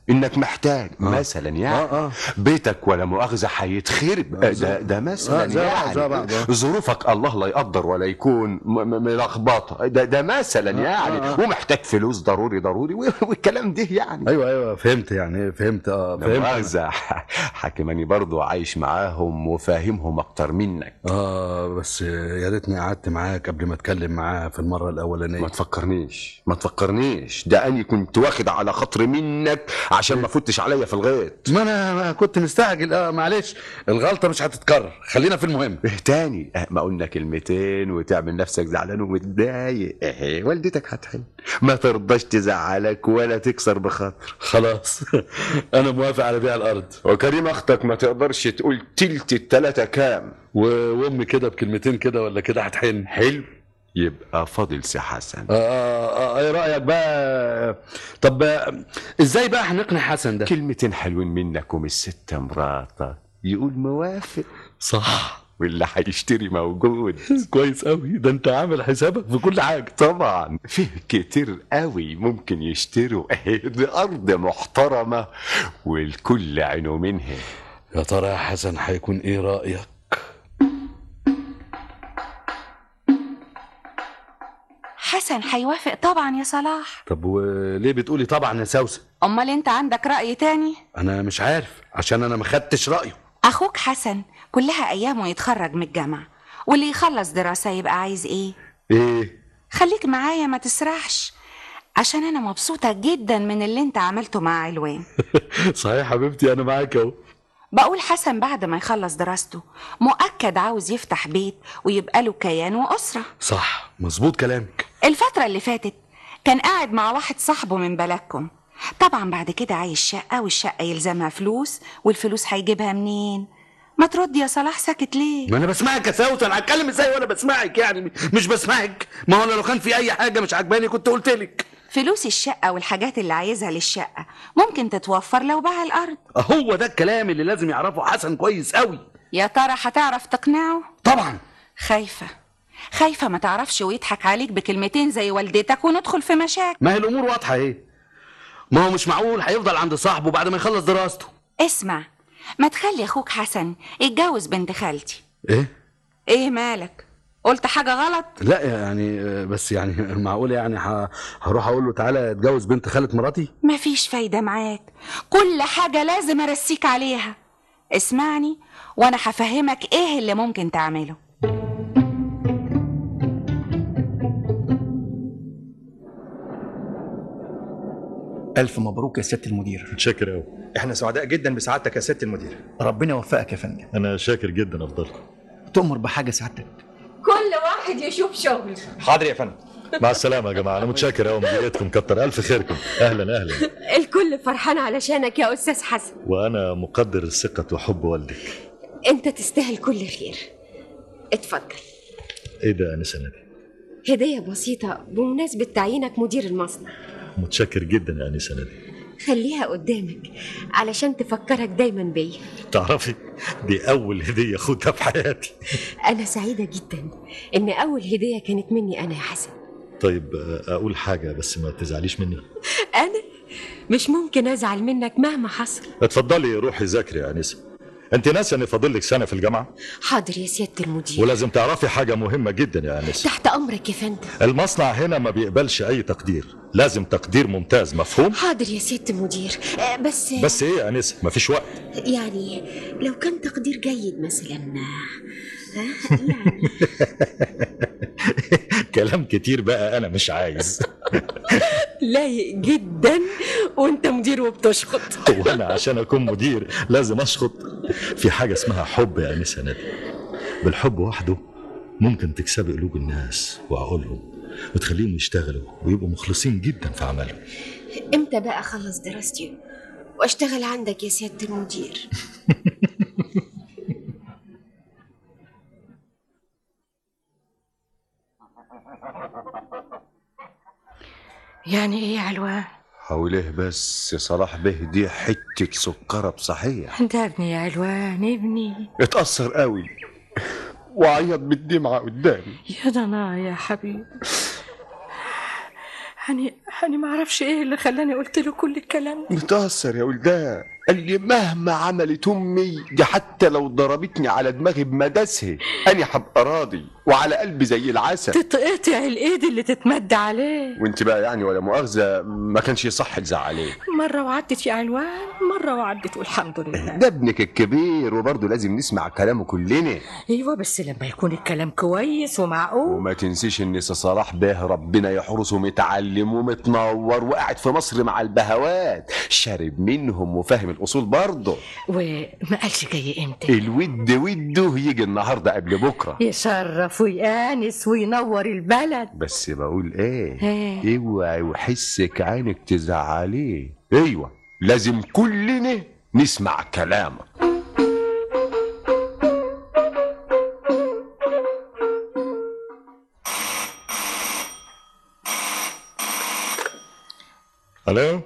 انك محتاج مثلا يعني بيتك ولا مؤاخذه هيتخرب، ده مثلا يعني ظروفك الله لا يقدر ولا يكون ملخبطه، ده مثلا يعني ومحتاج فلوس ضروري والكلام ده يعني. ايوه فهمت يعني فهمت مؤاخذه حكماني برضو عايش معاهم وفاهمهم اكتر منك. بس يا ريتني قعدت معاك قبل ما اتكلم معاه في المره الاولانيه. ما تفكرنيش ده اني كنت واخد على خاطر منك عشان ما فوتش عليا في الغيط. ما انا كنت مستعجل. معلش الغلطه مش هتتكرر، خلينا في المهم. تاني ما قلنا كلمتين وتعمل نفسك زعلان ومتضايق. والدتك هتحل، ما ترضاش تزعلك ولا تكسر بخاطر. خلاص انا موافق على بيع الارض. وكريم اختك ما تقدرش تقول تلت التلاتة كام، وامي كده بكلمتين كده ولا كده هتحن. حلو، يبقى فاضل سي حسن. ايه رايك بقى؟ طب ازاي بقى هنقنع حسن ده؟ كلمتين حلوين منك ومن الست مراتك يقول موافق. صح، واللي هيشتري موجود. كويس قوي، ده انت عامل حسابك في كل حاجه. طبعا فيه كتير قوي ممكن يشتروا. دي ارض محترمه والكل عينه منها. يا ترى يا حسن هيكون ايه رايك؟ حسن هيوافق طبعا يا صلاح. طب وليه بتقولي طبعا يا سوسن؟ امال انت عندك رأي تاني؟ انا مش عارف، عشان انا ما خدتش رأيه. اخوك حسن كلها ايامه يتخرج من الجامعة، واللي يخلص دراسة يبقى عايز ايه؟ خليك معايا ما تسرحش، عشان انا مبسوطة جدا من اللي انت عملته مع علوان. صحيح حبيبتي، انا معاك اهو. بقول حسن بعد ما يخلص دراسته مؤكد عاوز يفتح بيت ويبقى له كيان وأسرة. صح، مظبوط كلامك. الفترة اللي فاتت كان قاعد مع واحد صاحبه من بلدكم، طبعا بعد كده عايز شقة، والشقة يلزمها فلوس، والفلوس هيجيبها منين؟ ما ترد يا صلاح، ساكت ليه؟ ما انا بسمعك يا سوسن، هتكلم ازاي وانا بسمعك؟ يعني مش بسمعك. ما هو انا لو كان في اي حاجة مش عجباني كنت قلتلك. فلوس الشقة والحاجات اللي عايزها للشقة ممكن تتوفر لو باع الأرض. هو ده الكلام اللي لازم يعرفه حسن كويس قوي. يا ترى هتعرف تقنعه؟ طبعا. خايفة ما تعرفش ويضحك عليك بكلمتين زي والدتك وندخل في مشاكل. ما هي الأمور واضحة ايه؟ ما هو مش معقول هيفضل عند صاحبه بعد ما يخلص دراسته. اسمع، ما تخلي أخوك حسن يتجوز بنت خالتي. ايه مالك؟ قلت حاجة غلط؟ لا يعني بس يعني معقول يعني هروح اقول له تعالى اتجوز بنت خالة مراتي؟ مفيش فايدة معاك، كل حاجة لازم ارسيك عليها. اسمعني وانا هفهمك ايه اللي ممكن تعمله. ألف مبروك يا سيادة المدير. متشكر قوي. احنا سعداء جدا بسعادتك يا سيادة المدير. ربنا يوفقك يا فندم. انا شاكر جدا. افضلكم. تؤمر بحاجة سعادتك؟ كل واحد يشوف شغل. حاضر يا فندم. مع السلامة يا جماعة، أنا متشكر أوي مديريتكم، كتر ألف خيركم. أهلا. الكل فرحان علشانك يا أستاذ حسن. وأنا مقدر ثقة وحب والدك. أنت تستاهل كل خير. اتفضل. إيه ده أنسة نادي؟ هدية بسيطة بمناسبة تعيينك مدير المصنع. متشكر جدا يا أنسة نادي. خليها قدامك علشان تفكرك دايما بيا. تعرفي دي أول هدية خدها في حياتي. أنا سعيدة جدا إن أول هدية كانت مني أنا يا حسن. طيب أقول حاجة بس ما تزعليش مني. أنا مش ممكن أزعل منك مهما حصل. اتفضلي روحي ذاكري يا أنسة. أنت ناسية إن فاضل لك سنة في الجامعة؟ حاضر يا سيادة المدير. ولازم تعرفي حاجة مهمة جدا يا أنسة. تحت أمرك يا فندم. المصنع هنا ما بيقبلش أي تقدير، لازم تقدير ممتاز، مفهوم؟ حاضر يا سيادة المدير. بس إيه يا أنسة؟ مفيش وقت. يعني لو كان تقدير جيد مثلا. كلام كتير بقى، أنا مش عايز. لايق جدا وانت مدير وبتشخط. وانا عشان اكون مدير لازم اشخط؟ في حاجة اسمها حب يا أنسة نادي. بالحب وحده ممكن تكسبي قلوب الناس وعقولهم وتخليهم يشتغلوا ويبقوا مخلصين جدا في عملهم. امتى بقى اخلص دراستي واشتغل عندك يا سيادة المدير؟ يعني ايه يا علوان؟ حوله بس يا صلاح به دي حتة سكرة بصحيح. ده ابني يا علوان، ابني اتأثر قوي وعيط بالدمعة قدامي. يا ضنا يا حبيبي. هاني ما اعرفش ايه اللي خلاني قلت له كل الكلام ده. متأثر يا ولدان. قال لي مهما عملت امي دي حتى لو ضربتني على دماغي بمداسها انا هبقى راضي وعلى قلبي زي العسل. تتقطع الايد اللي تتمد عليه. وانت بقى يعني ولا مؤاخذه ما كانش يصح تزعليه. مره وعدت يا علوان، مره وعدت والحمد لله. ده ابنك الكبير وبرضه لازم نسمع كلامه كلنا. ايوه بس لما يكون الكلام كويس ومعقول. وما تنسيش ان صلاح بيه ربنا يحرسه متعلم ومتنور وقاعد في مصر مع البهوات، شارب منهم وفاهم الاصول برضه. وما قالش جاي امتى؟ الود وده يجي النهارده قبل بكره. يشرف ويانس وينور البلد. بس بقول ايه؟ اوعي وحسك عينك تزعليه. ايوه لازم كلنا نسمع كلامه. الو،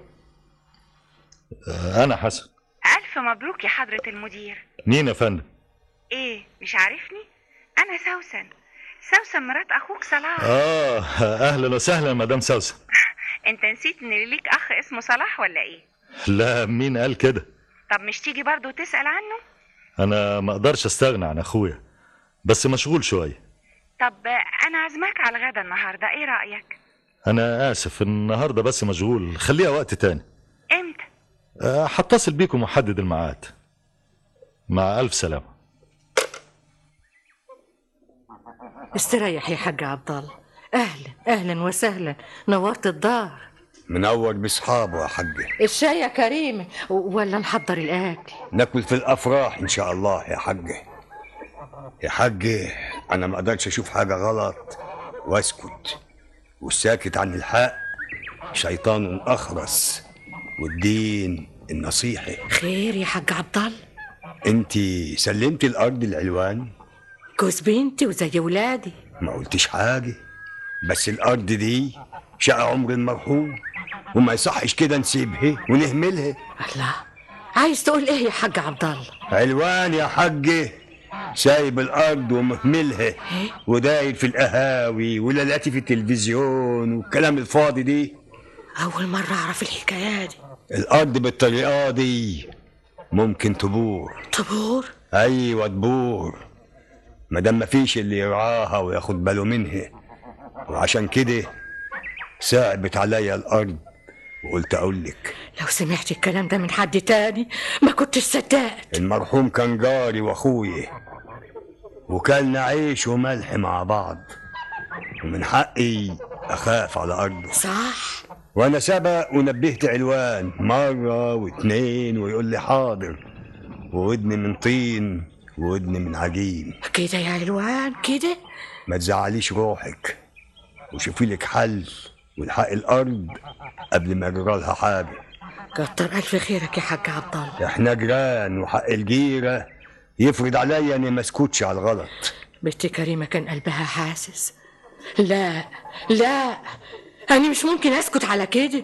انا حسن. الف مبروك يا حضرة المدير. مين يا فندم؟ ايه مش عارفني؟ انا سوسن مرات اخوك صلاح. اهلا وسهلا مدام سوسن. انت نسيت ان ليك اخ اسمه صلاح ولا ايه؟ لا، مين قال كده؟ طب مش تيجي برضو تسأل عنه؟ انا ما اقدرش استغنى عن اخويا، بس مشغول شويه. طب انا عازماك على الغدا النهارده، ايه رأيك؟ انا اسف النهارده بس مشغول، خليها وقت تاني. امتى؟ هتصل بيكم وحدد الميعاد. مع الف سلامه. استريح يا حاج عبد الله. اهلا وسهلا، نورت الدار. منور باصحابه يا حاجه. الشاي يا كريم ولا نحضر الاكل؟ ناكل في الافراح ان شاء الله يا حاجه. يا حاجه انا ما اقدرش اشوف حاجه غلط واسكت، والساكت عن الحق شيطان اخرس، والدين النصيحه. خير يا حاج عبد الله؟ انتي سلمتي الارض العلوان؟ جوز بنتي وزي ولادي. ما قلتش حاجه، بس الارض دي شقى عمر المرحوم وما يصحش كده نسيبها ونهملها. الله، عايز تقول ايه يا حاج عبد الله؟ علوان يا حاجه سايب الارض ومهملها وداير في القهاوي ولالاتي في التلفزيون والكلام الفاضي دي. اول مره اعرف الحكايه دي. الارض بالطريقه دي ممكن تبور. تبور؟ ايوه تبور، مادام مفيش اللي يرعاها وياخد باله منها. وعشان كده صعبت عليا الارض وقلت اقولك. لو سمعت الكلام ده من حد تاني ما كنتش صدقت. المرحوم كان جاري واخويا، وكلنا عيش وملح مع بعض، ومن حقي اخاف على ارضه. صح. وانا سبق ونبهت علوان مره واتنين ويقول لي حاضر، وودني من طين وودني من عجين. كده يا علوان كده؟ ما تزعليش روحك وشوفي لك حل والحق الارض قبل ما يجرى لها حاجه. كتر الف خيرك يا حاج عبد الله. احنا جيران وحق الجيره يفرض عليا اني ما اسكتش على الغلط. بنتي كريمه كان قلبها حاسس. لا انا مش ممكن اسكت على كده.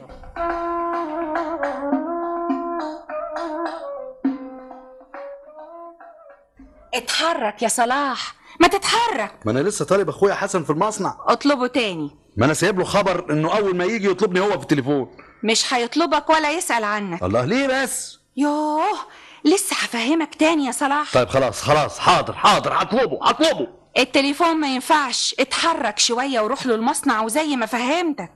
اتحرك يا صلاح، ما تتحرك. ما انا لسه طالب اخويا حسن في المصنع. اطلبه تاني. ما انا سايب له خبر انه اول ما يجي يطلبني هو في التليفون. مش هيطلبك ولا يسأل عنك. الله، ليه بس؟ يوه لسه هفهمك تاني يا صلاح. طيب خلاص حاضر هطلبه. التليفون ما ينفعش، اتحرك شوية وروح له المصنع وزي ما فهمتك.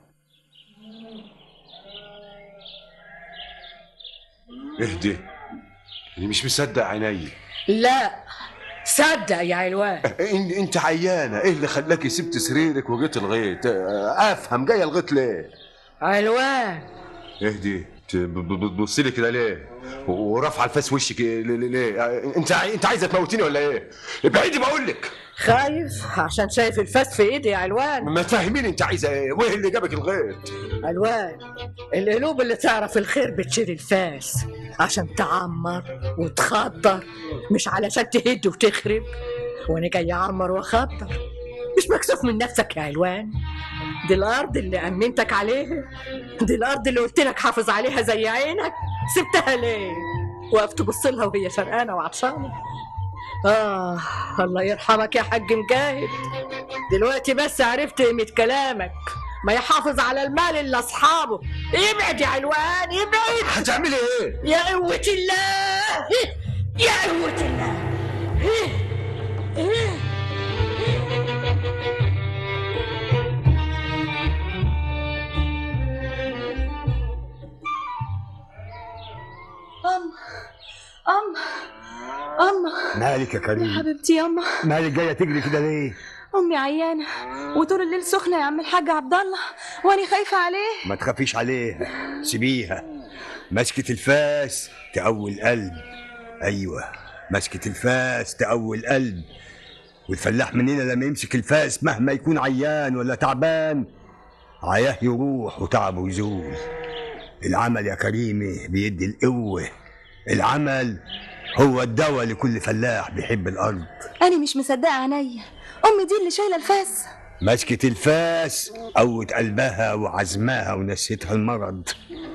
اهدي، انا مش مصدق عيني. لا صدق يا علوان. انت عيانه، ايه اللي خلاكي سبت سريرك وجيت الغيط؟ افهم جايه الغيط ليه؟ علوان اهدي، بتبصي لي كده ليه؟ ورافعه الفاس وشك ليه؟ انت عايزه تموتيني ولا ايه؟ ابعدي بقول لك. خايف عشان شايف الفاس في ايدي يا علوان. ما تفهميني انت عايزه ايه؟ وايه اللي جابك الغيط؟ علوان، القلوب اللي تعرف الخير بتشيل الفاس عشان تعمر وتخضر، مش علشان تهد وتخرب. وانا جاي اعمر واخضر، مش مكسوف من نفسك يا علوان. دي الارض اللي امنتك عليها، دي الارض اللي قلت لك حافظ عليها زي عينك، سبتها ليه؟ وقفت تبص لها وهي شرقانه وعطشانه. الله يرحمك يا حاج مجاهد، دلوقتي بس عرفت قيمة كلامك ما يحافظ على المال الا اصحابه. ابعد يا علوان ابعد. هتعملي ايه؟ يا قوة الله، يا قوة الله. أما مالك يا كريم؟ يا حبيبتي يا أما، مالك جايه تجري كده ليه؟ أمي عيانة وطول الليل سخنة يا عم الحاج عبد الله، وأنا خايفة عليه. ما تخافيش عليها، سيبيها. مسكة الفاس تقوي القلب. ايوه، مسكة الفاس تقوي القلب. والفلاح مننا لما يمسك الفاس مهما يكون عيان ولا تعبان عياه يروح وتعبه يزول. العمل يا كريمي بيدي القوة. العمل هو الدواء لكل فلاح بيحب الأرض. أنا مش مصدقة عينيا، أمي دي اللي شايلة الفاس. مسكة الفاس قوت قلبها وعزمها ونسيتها المرض.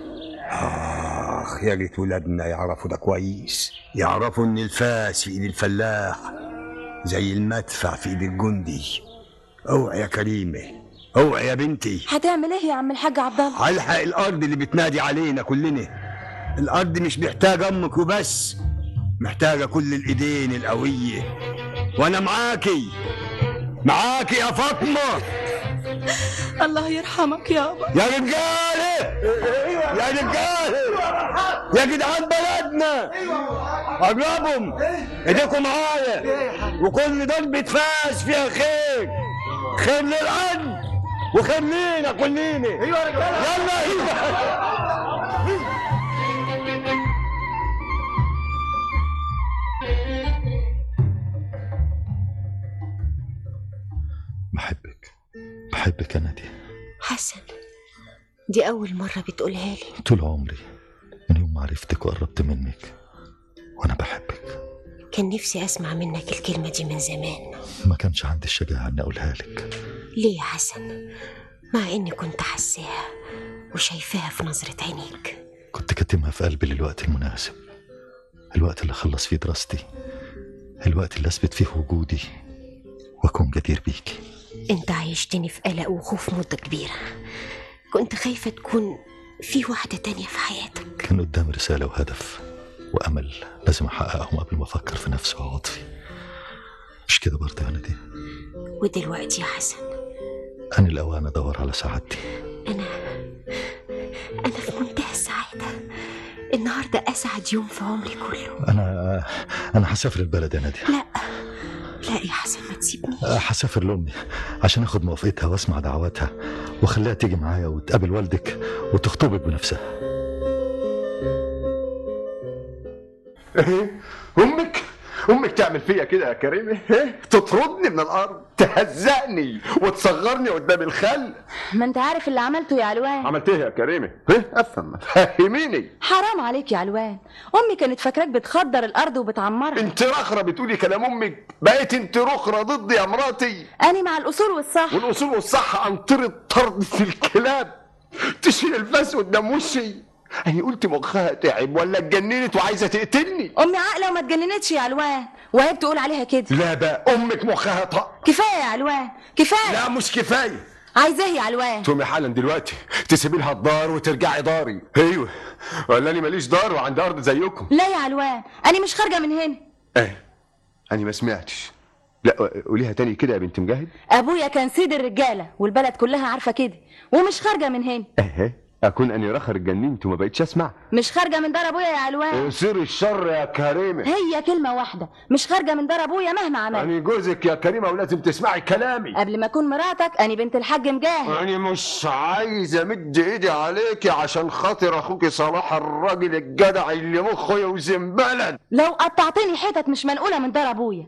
يا ريت ولادنا يعرفوا ده كويس، يعرفوا إن الفاس في إيد الفلاح زي المدفع في إيد الجندي. اوعي يا كريمة، اوعي يا بنتي. هتعمل إيه يا عم الحاج عبد الله؟ هلحق الأرض اللي بتنادي علينا كلنا. الأرض مش محتاجة أمك وبس، محتاجة كل الإيدين القوية. وأنا معاكي يا فاطمة. الله يرحمك يابا. يا رجالة، يا رجالة، يا جدعان بلدنا، قربهم ايديكم معايا. وكل ضربة فاس فيها خير، خير للأرض وخير لينا كلنا. يلا بحبك يا نادية. حسن، دي أول مرة بتقولها لي. طول عمري من يوم ما عرفتك وقربت منك وأنا بحبك. كان نفسي أسمع منك الكلمة دي من زمان. ما كانش عندي الشجاعة إني أقولها لك. ليه يا حسن؟ مع إني كنت حساها وشايفاها في نظرة عينيك. كنت كاتمها في قلبي للوقت المناسب، الوقت اللي خلص فيه دراستي، الوقت اللي أثبت فيه وجودي وأكون جدير بيكي. انت عايشتني في قلق وخوف مدة كبيرة. كنت خايفة تكون في واحدة تانية في حياتك. كان قدامي رسالة وهدف وأمل لازم أحققهم قبل ما أفكر في نفسي وعواطفي. مش كده برضه يا نادية؟ ودلوقتي يا حسن أنا الأوان أدور على سعادتي. أنا في منتهى السعادة. النهاردة أسعد يوم في عمري كله. أنا هسافر البلد يا نادية. لا يا حسن، ما تسيبني. هسافر لأمي عشان أخد موافقتها وأسمع دعواتها وخليها تيجي معايا وتقابل والدك وتخطبك بنفسها. امك تعمل فيا كده يا كريمه؟ تطردني من الارض، تهزقني وتصغرني قدام الخل. ما انت عارف اللي عملته يا علوان. عملت ايه يا كريمه؟ افهم، فهميني. حرام عليك يا علوان، امي كانت فاكراك بتخدر الارض وبتعمرها. انت رخره بتقولي كلام امك، بقيت انت رخره ضدي يا مراتي. انا مع الاصول والصح. والاصول والصح انطر الطرد في الكلاب. تشيل الفاس قدام وشي. أنا قلت مخها تعب ولا اتجننت وعايزة تقتلني؟ أمي عاقلة وما اتجننتش يا علوان، وهي بتقول عليها كده. لا بقى، أمك مخها طق. كفاية يا علوان، كفاية. لا مش كفاية. عايزاه يا علوان؟ تقومي حالا دلوقتي تسيبي لها الدار وترجعي داري. أيوه، ولا أنا ماليش دار وعندي أرض زيكم. لا يا علوان، أنا مش خارجة من هنا. أنا ما سمعتش. لا قوليها تاني كده يا بنت مجاهد. أبويا كان سيد الرجالة والبلد كلها عارفة كده، ومش خارجة من هنا. أكون أني رخر اتجننت وما بقيتش أسمع. مش خارجة من دار أبويا يا علوان. سير الشر يا كريمة. هي كلمة واحدة، مش خارجة من دار أبويا مهما عملت. أنا جوزك يا كريمة ولازم تسمعي كلامي. قبل ما أكون مراتك أنا بنت الحاج مجاهد. أنا مش عايز أمد إيدي عليكي عشان خاطر أخوكي صلاح الراجل الجدع اللي مخه يوزن بلد. لو قطعتني حتت مش منقولة من دار أبويا.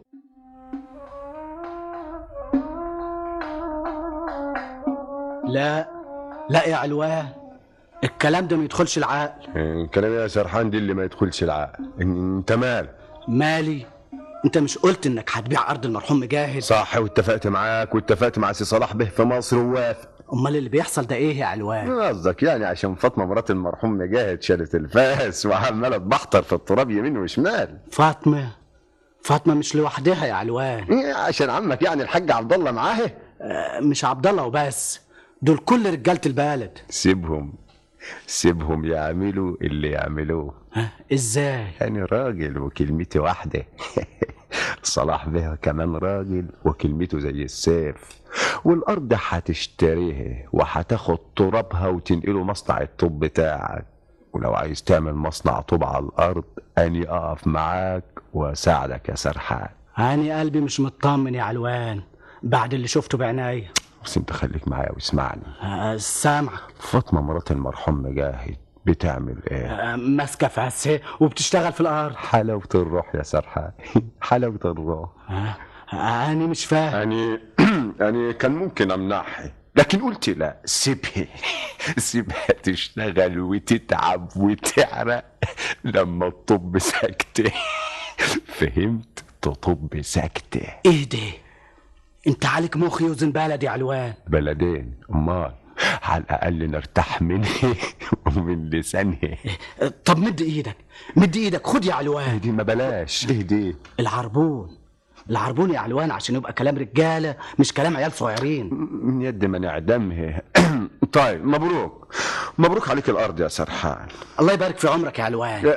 لا يا علوان، الكلام ده ما يدخلش العقل. كلام يا سرحان دي اللي ما يدخلش العقل. انت مالي؟ انت مش قلت انك هتبيع ارض المرحوم مجاهد؟ صح، واتفقت معاك واتفقت مع سي صلاح به في مصر ووافق. امال اللي بيحصل ده ايه يا علوان؟ قصدك يعني عشان فاطمه مرات المرحوم مجاهد شالت الفاس وعماله تبحتر في التراب يمين وشمال. فاطمه مش لوحدها يا علوان. عشان عمك يعني الحاج عبد الله معاها. مش عبد الله وبس، دول كل رجالة البلد. سيبهم يعملوا اللي يعملوه. ازاي؟ أنا راجل وكلمتي واحدة. صلاح بيه كمان راجل وكلمته زي السيف، والأرض هتشتريها وهتاخد ترابها وتنقله مصنع الطوب بتاعك، ولو عايز تعمل مصنع طوب على الأرض أني أقف معاك وأساعدك يا سرحان. أنا قلبي مش مطمن يا علوان بعد اللي شفته بعينيا. بس انت خليك معايا واسمعني. سامعك. فاطمة مرات المرحوم مجاهد بتعمل ايه؟ ماسكة في عساه وبتشتغل في الأرض. حلاوة الروح يا سرحان. حلاوة الروح. أنا مش فاهم. أنا كان ممكن أمنعها، لكن قلت لا، سيبها تشتغل وتتعب وتعرق لما الطب ساكتة. فهمت؟ تطب ساكتة. ايه ده؟ انت عليك مخ يوزن بلدي يا علوان. بلدين امال، على الاقل نرتاح منه ومن لسانه. طب مد ايدك خد يا علوان. اهدي ما بلاش اهدي. العربون يا علوان عشان يبقى كلام رجاله مش كلام عيال صغيرين. من يد ما نعدمها. طيب مبروك عليك الارض يا سرحان. الله يبارك في عمرك يا علوان.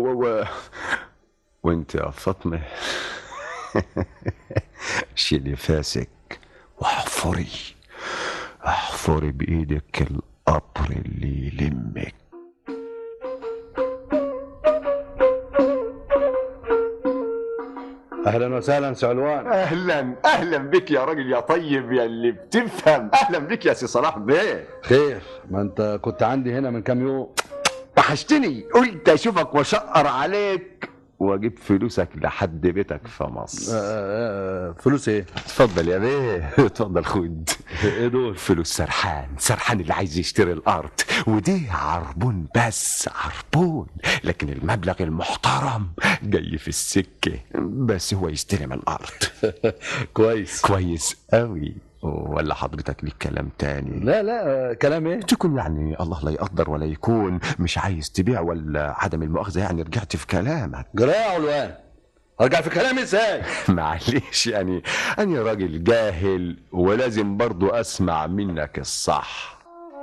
وانت يا فاطمه شيلي فاسك واحفري بايدك القطر اللي يلمك. اهلا وسهلا سي علوان. اهلا بك يا راجل يا طيب يا اللي بتفهم. اهلا بك يا سي صلاح بيه. خير، ما انت كنت عندي هنا من كام يوم. وحشتني، قلت اشوفك واشقر عليك واجيب فلوسك لحد بيتك في مصر. فلوس ايه؟ اتفضل يا بيه، اتفضل خد. ايه دول؟ فلوس سرحان اللي عايز يشتري الارض، ودي عربون، بس عربون، لكن المبلغ المحترم جاي في السكه، بس هو يستلم الارض. كويس قوي. ولا حضرتك ليك كلام تاني؟ لا كلام ايه؟ تكون يعني الله لا يقدر ولا يكون مش عايز تبيع، ولا عدم المؤاخذه يعني رجعت في كلامك. جرايه يا علوان، ارجع في كلامي ازاي؟ معلش يعني انا راجل جاهل ولازم برضو اسمع منك الصح.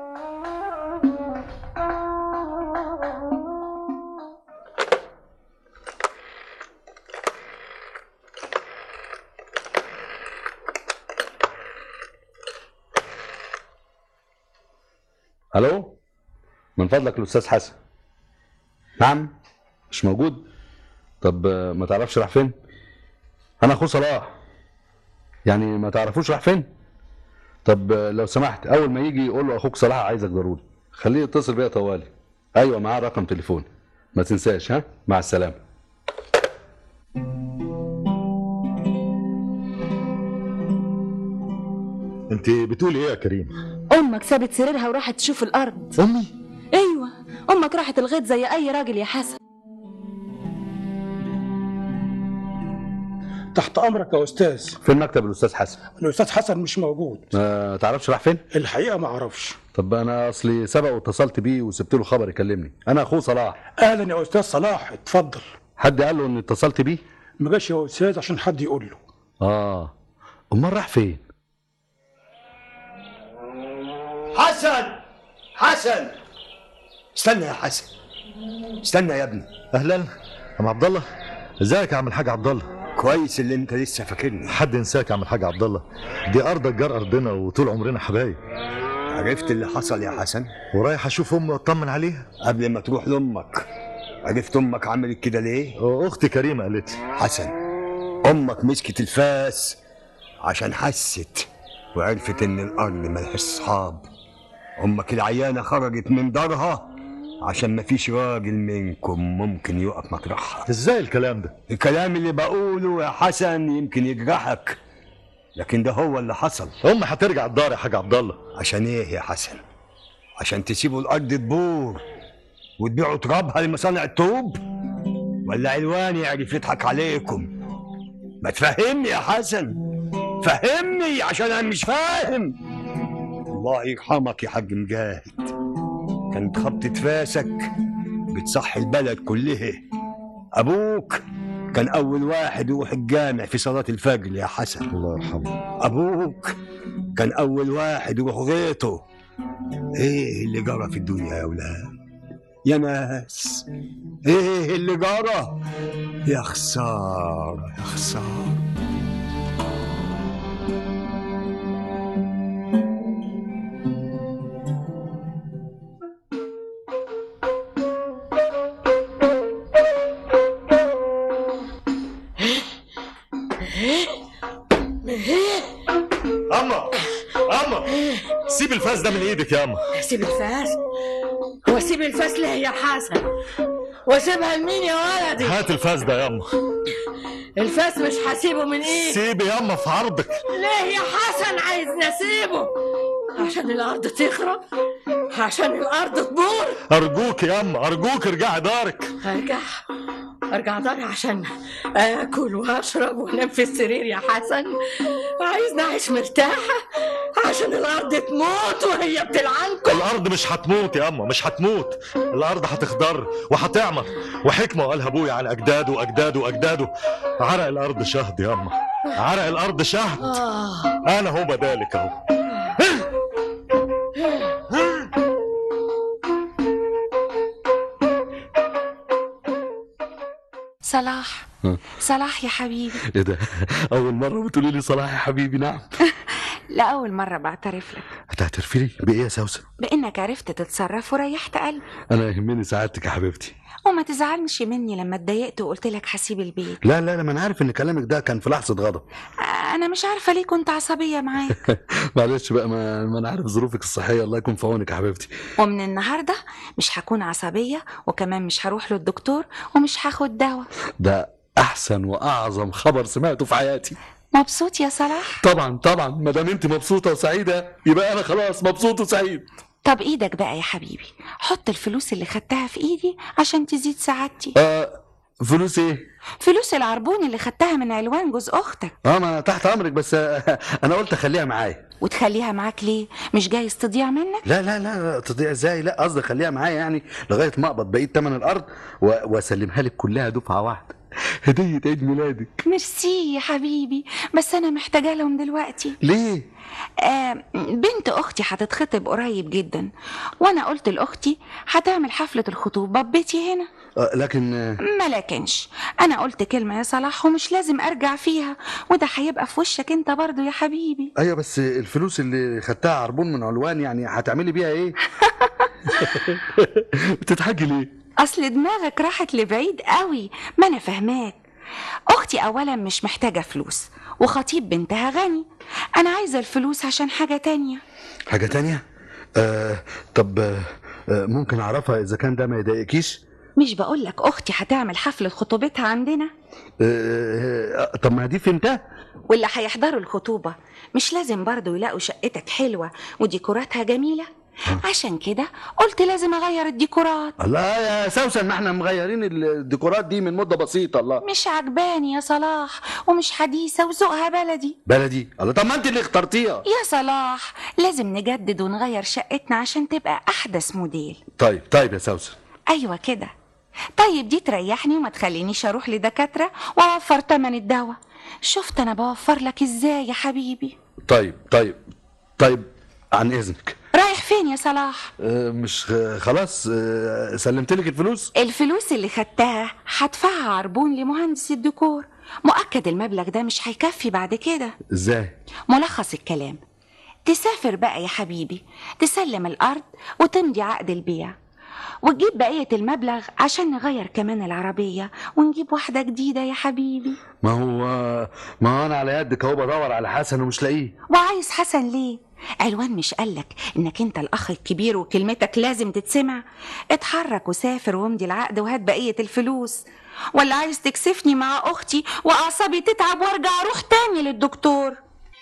الو، من فضلك الاستاذ حسن. نعم، مش موجود. طب ما تعرفش راح فين؟ انا اخو صلاح. يعني ما تعرفوش راح فين؟ طب لو سمحت اول ما يجي يقول له اخوك صلاح عايزك ضروري، خليه يتصل بيا طوالي. ايوه معاه رقم تليفون، ما تنساش. ها، مع السلامه. انت بتقول ايه يا كريم؟ امك سابت سريرها وراحت تشوف الارض. امي؟ ايوه، امك راحت الغيط زي اي راجل يا حسن. تحت امرك يا استاذ. في المكتب الاستاذ حسن. الاستاذ حسن مش موجود. ما تعرفش راح فين؟ الحقيقه ما اعرفش. طب انا اصلي سبق واتصلت بيه وسبت له خبر يكلمني. انا اخوه صلاح. اهلا يا استاذ صلاح، اتفضل. حد قال له ان اتصلت بيه؟ ما جاش يا استاذ عشان حد يقول له. امال راح فين؟ حسن استنى يا حسن، استنى يا ابني. اهلا يا عم عبد الله. ازيك يا عم الحاج عبد الله؟ كويس اللي انت لسه فاكرني. حد ينساك يا عم الحاج عبد الله؟ دي ارضك جار ارضنا وطول عمرنا حبايب. عرفت اللي حصل يا حسن؟ ورايح اشوف امي واطمن عليها. قبل ما تروح لامك، عرفت امك عملت كده ليه؟ اختي كريمه قالت لي. حسن، امك مسكت الفاس عشان حست وعرفت ان الارض ملهاش صحاب. امك العيانه خرجت من دارها عشان مفيش راجل منكم ممكن يقف مطرحها. ازاي الكلام ده؟ الكلام اللي بقوله يا حسن يمكن يجرحك، لكن ده هو اللي حصل. امي هترجع الدار يا حاج عبد الله. عشان ايه يا حسن؟ عشان تسيبوا الارض تبور وتبيعوا ترابها لمصانع الطوب؟ ولا علوان يعرف يضحك عليكم؟ ما تفهمني يا حسن، فهمني عشان انا مش فاهم. الله يرحمك يا حاج مجاهد، كانت خبطة فاسك بتصحي البلد كلها. ابوك كان اول واحد يروح الجامع في صلاة الفجر يا حسن. الله يرحمه. ابوك كان اول واحد يروح غيطه ايه اللي جرى في الدنيا يا ولاد؟ يا ناس، ايه اللي جرى؟ يا خسارة يا خسارة. اما سيب الفاس ده من ايدك يا اما. سيب الفاس؟ واسيب الفاس ليه يا حسن؟ واسيبها لمين يا ولدي؟ هات الفاس ده يا اما. الفاس مش هسيبه من ايدي. سيبي يا اما في عرضك. ليه يا حسن عايزني اسيبه؟ عشان الارض تخرب؟ عشان الارض تبور؟ ارجوك يا اما، ارجوك ارجعي دارك. ارجع داري عشان اكل واشرب وانام في السرير يا حسن؟ عايزني اعيش مرتاحه عشان الارض تموت وهي بتلعنكم؟ الارض مش هتموت يا اما، مش هتموت. الارض هتخضر وهتعمر، وحكمه قالها ابويا عن اجداده واجداده واجداده. عرق الارض شهد يا اما، عرق الارض شهد. انا هو بدالك اهو. صلاح، صلاح يا حبيبي. ايه ده؟ اول مره بتقولي لي صلاح يا حبيبي؟ نعم. لا، اول مره بعترف لك. هتعترفي لي بايه يا سوسن؟ بانك عرفت تتصرف وريحت قلبي. انا يهمني سعادتك يا حبيبتي. وما تزعلش مني لما اتضايقت وقلت لك هسيب البيت. لا لا لا، ما انا عارف ان كلامك ده كان في لحظه غضب. انا مش عارفه ليه كنت عصبيه معاك. معلش بقى، ما انا عارف ظروفك الصحيه، الله يكون في عونك يا حبيبتي. ومن النهارده مش هكون عصبيه، وكمان مش هروح للدكتور ومش هاخد دواء. ده احسن واعظم خبر سمعته في حياتي. مبسوط يا صلاح؟ طبعا طبعا، ما دام انت مبسوطه وسعيده يبقى انا خلاص مبسوط وسعيد. طب ايدك بقى يا حبيبي، حط الفلوس اللي خدتها في ايدي عشان تزيد سعادتي. فلوس ايه؟ فلوس العربون اللي خدتها من علوان جوز اختك. ما تحت امرك، بس انا قلت اخليها معايا. وتخليها معاك ليه؟ مش جايز تضيع منك؟ لا لا لا، تضيع ازاي؟ لا، قصدي خليها معايا يعني لغايه ما اقبض بقيه ثمن الارض واسلمها لك كلها دفعه واحده، هديه عيد ميلادك. ميرسي يا حبيبي، بس انا محتاجه لهم دلوقتي. ليه؟ بنت اختي هتتخطب قريب جدا، وانا قلت لاختي هتعمل حفله الخطوبه ببيتي هنا. لكن ما لكنش، انا قلت كلمه يا صلاح ومش لازم ارجع فيها، وده هيبقى في وشك انت برضو يا حبيبي. ايوه، بس الفلوس اللي خدتها عربون من علوان يعني هتعملي بيها ايه؟ بتضحكي ليه؟ اصل دماغك راحت لبعيد قوي، ما انا فهماك. اختي اولا مش محتاجه فلوس، وخطيب بنتها غني. انا عايزه الفلوس عشان حاجه تانية. حاجه تانية؟ طب ممكن اعرفها اذا كان ده ما يضايقكيش؟ مش بقولك اختي هتعمل حفله خطوبتها عندنا؟ طب ما دي فهمتها. واللي هيحضروا الخطوبه مش لازم برضو يلاقوا شقتك حلوه وديكوراتها جميله؟ عشان كده قلت لازم اغير الديكورات. الله يا سوسن، ما احنا مغيرين الديكورات دي من مده بسيطه. الله، مش عجباني يا صلاح، ومش حديثه وذوقها بلدي. بلدي؟ الله، طب ما انت اللي اخترتيها يا صلاح. لازم نجدد ونغير شقتنا عشان تبقى احدث موديل. طيب يا سوسن. ايوه كده. طيب دي تريحني وما تخلينيش اروح لدكاتره واوفر تمن الدواء. شفت انا بوفر لك ازاي يا حبيبي؟ طيب عن اذنك. رايح فين يا صلاح؟ مش خلاص سلمت لك الفلوس؟ الفلوس اللي خدتها هدفعها عربون لمهندس الديكور. مؤكد المبلغ ده مش هيكفي بعد كده. ازاي؟ ملخص الكلام، تسافر بقى يا حبيبي، تسلم الارض وتمضي عقد البيع، وتجيب بقية المبلغ عشان نغير كمان العربية ونجيب واحدة جديدة يا حبيبي. ما هو انا على يدك اهو بدور على حسن ومش لاقيه. وعايز حسن ليه؟ علوان مش قالك انك انت الاخ الكبير وكلمتك لازم تتسمع؟ اتحرك وسافر وامضي العقد وهات بقية الفلوس. ولا عايز تكسفني مع اختي واعصابي تتعب وارجع اروح تاني للدكتور؟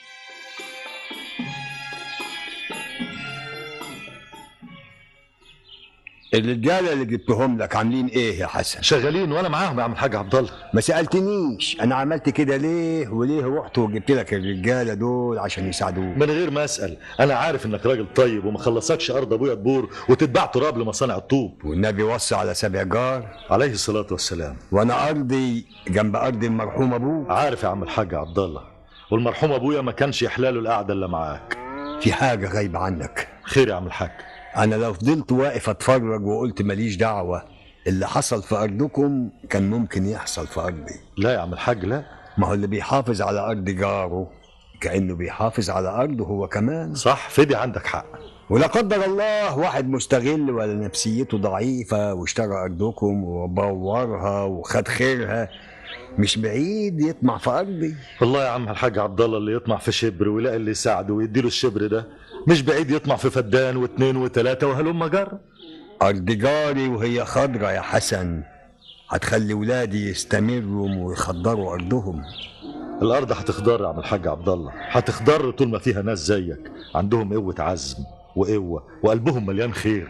الرجاله اللي جبتهم لك عاملين ايه يا حسن؟ شغالين وانا معاهم يا عم الحاج عبد الله. ما سالتنيش انا عملت كده ليه وليه رحت وجبت لك الرجاله دول عشان يساعدوك؟ من غير ما اسال، انا عارف انك راجل طيب وما خلصكش ارض ابويا تبور وتتباع تراب لمصانع الطوب. والنبي وصى على 7 جار عليه الصلاه والسلام. وانا ارضي جنب ارض المرحوم ابوك. عارف يا عم الحاج عبد الله، والمرحوم ابويا ما كانش يحلاله القعده الا معاك. في حاجه غايبه عنك. خير يا عم الحاج. انا لو فضلت واقف اتفرج وقلت ماليش دعوه، اللي حصل في ارضكم كان ممكن يحصل في ارضي. لا يا عم الحاج لا. ما هو اللي بيحافظ على ارض جاره كانه بيحافظ على ارضه هو كمان. صح فدي، عندك حق. ولا قدر الله واحد مستغل ولا نفسيته ضعيفه واشترى ارضكم وبورها وخد خيرها، مش بعيد يطمع في ارضي. والله يا عم الحاج عبد الله، اللي يطمع في شبر ويلاقي اللي يساعده ويديله الشبر ده، مش بعيد يطمع في فدان واثنين وثلاثه وهلم جر. ارض جاري وهي خضرة يا حسن، هتخلي ولادي يستمروا ويخضروا ارضهم. الارض هتخضر يا عم الحاج عبد الله، هتخضر طول ما فيها ناس زيك عندهم قوه عزم وقوه وقلبهم مليان خير.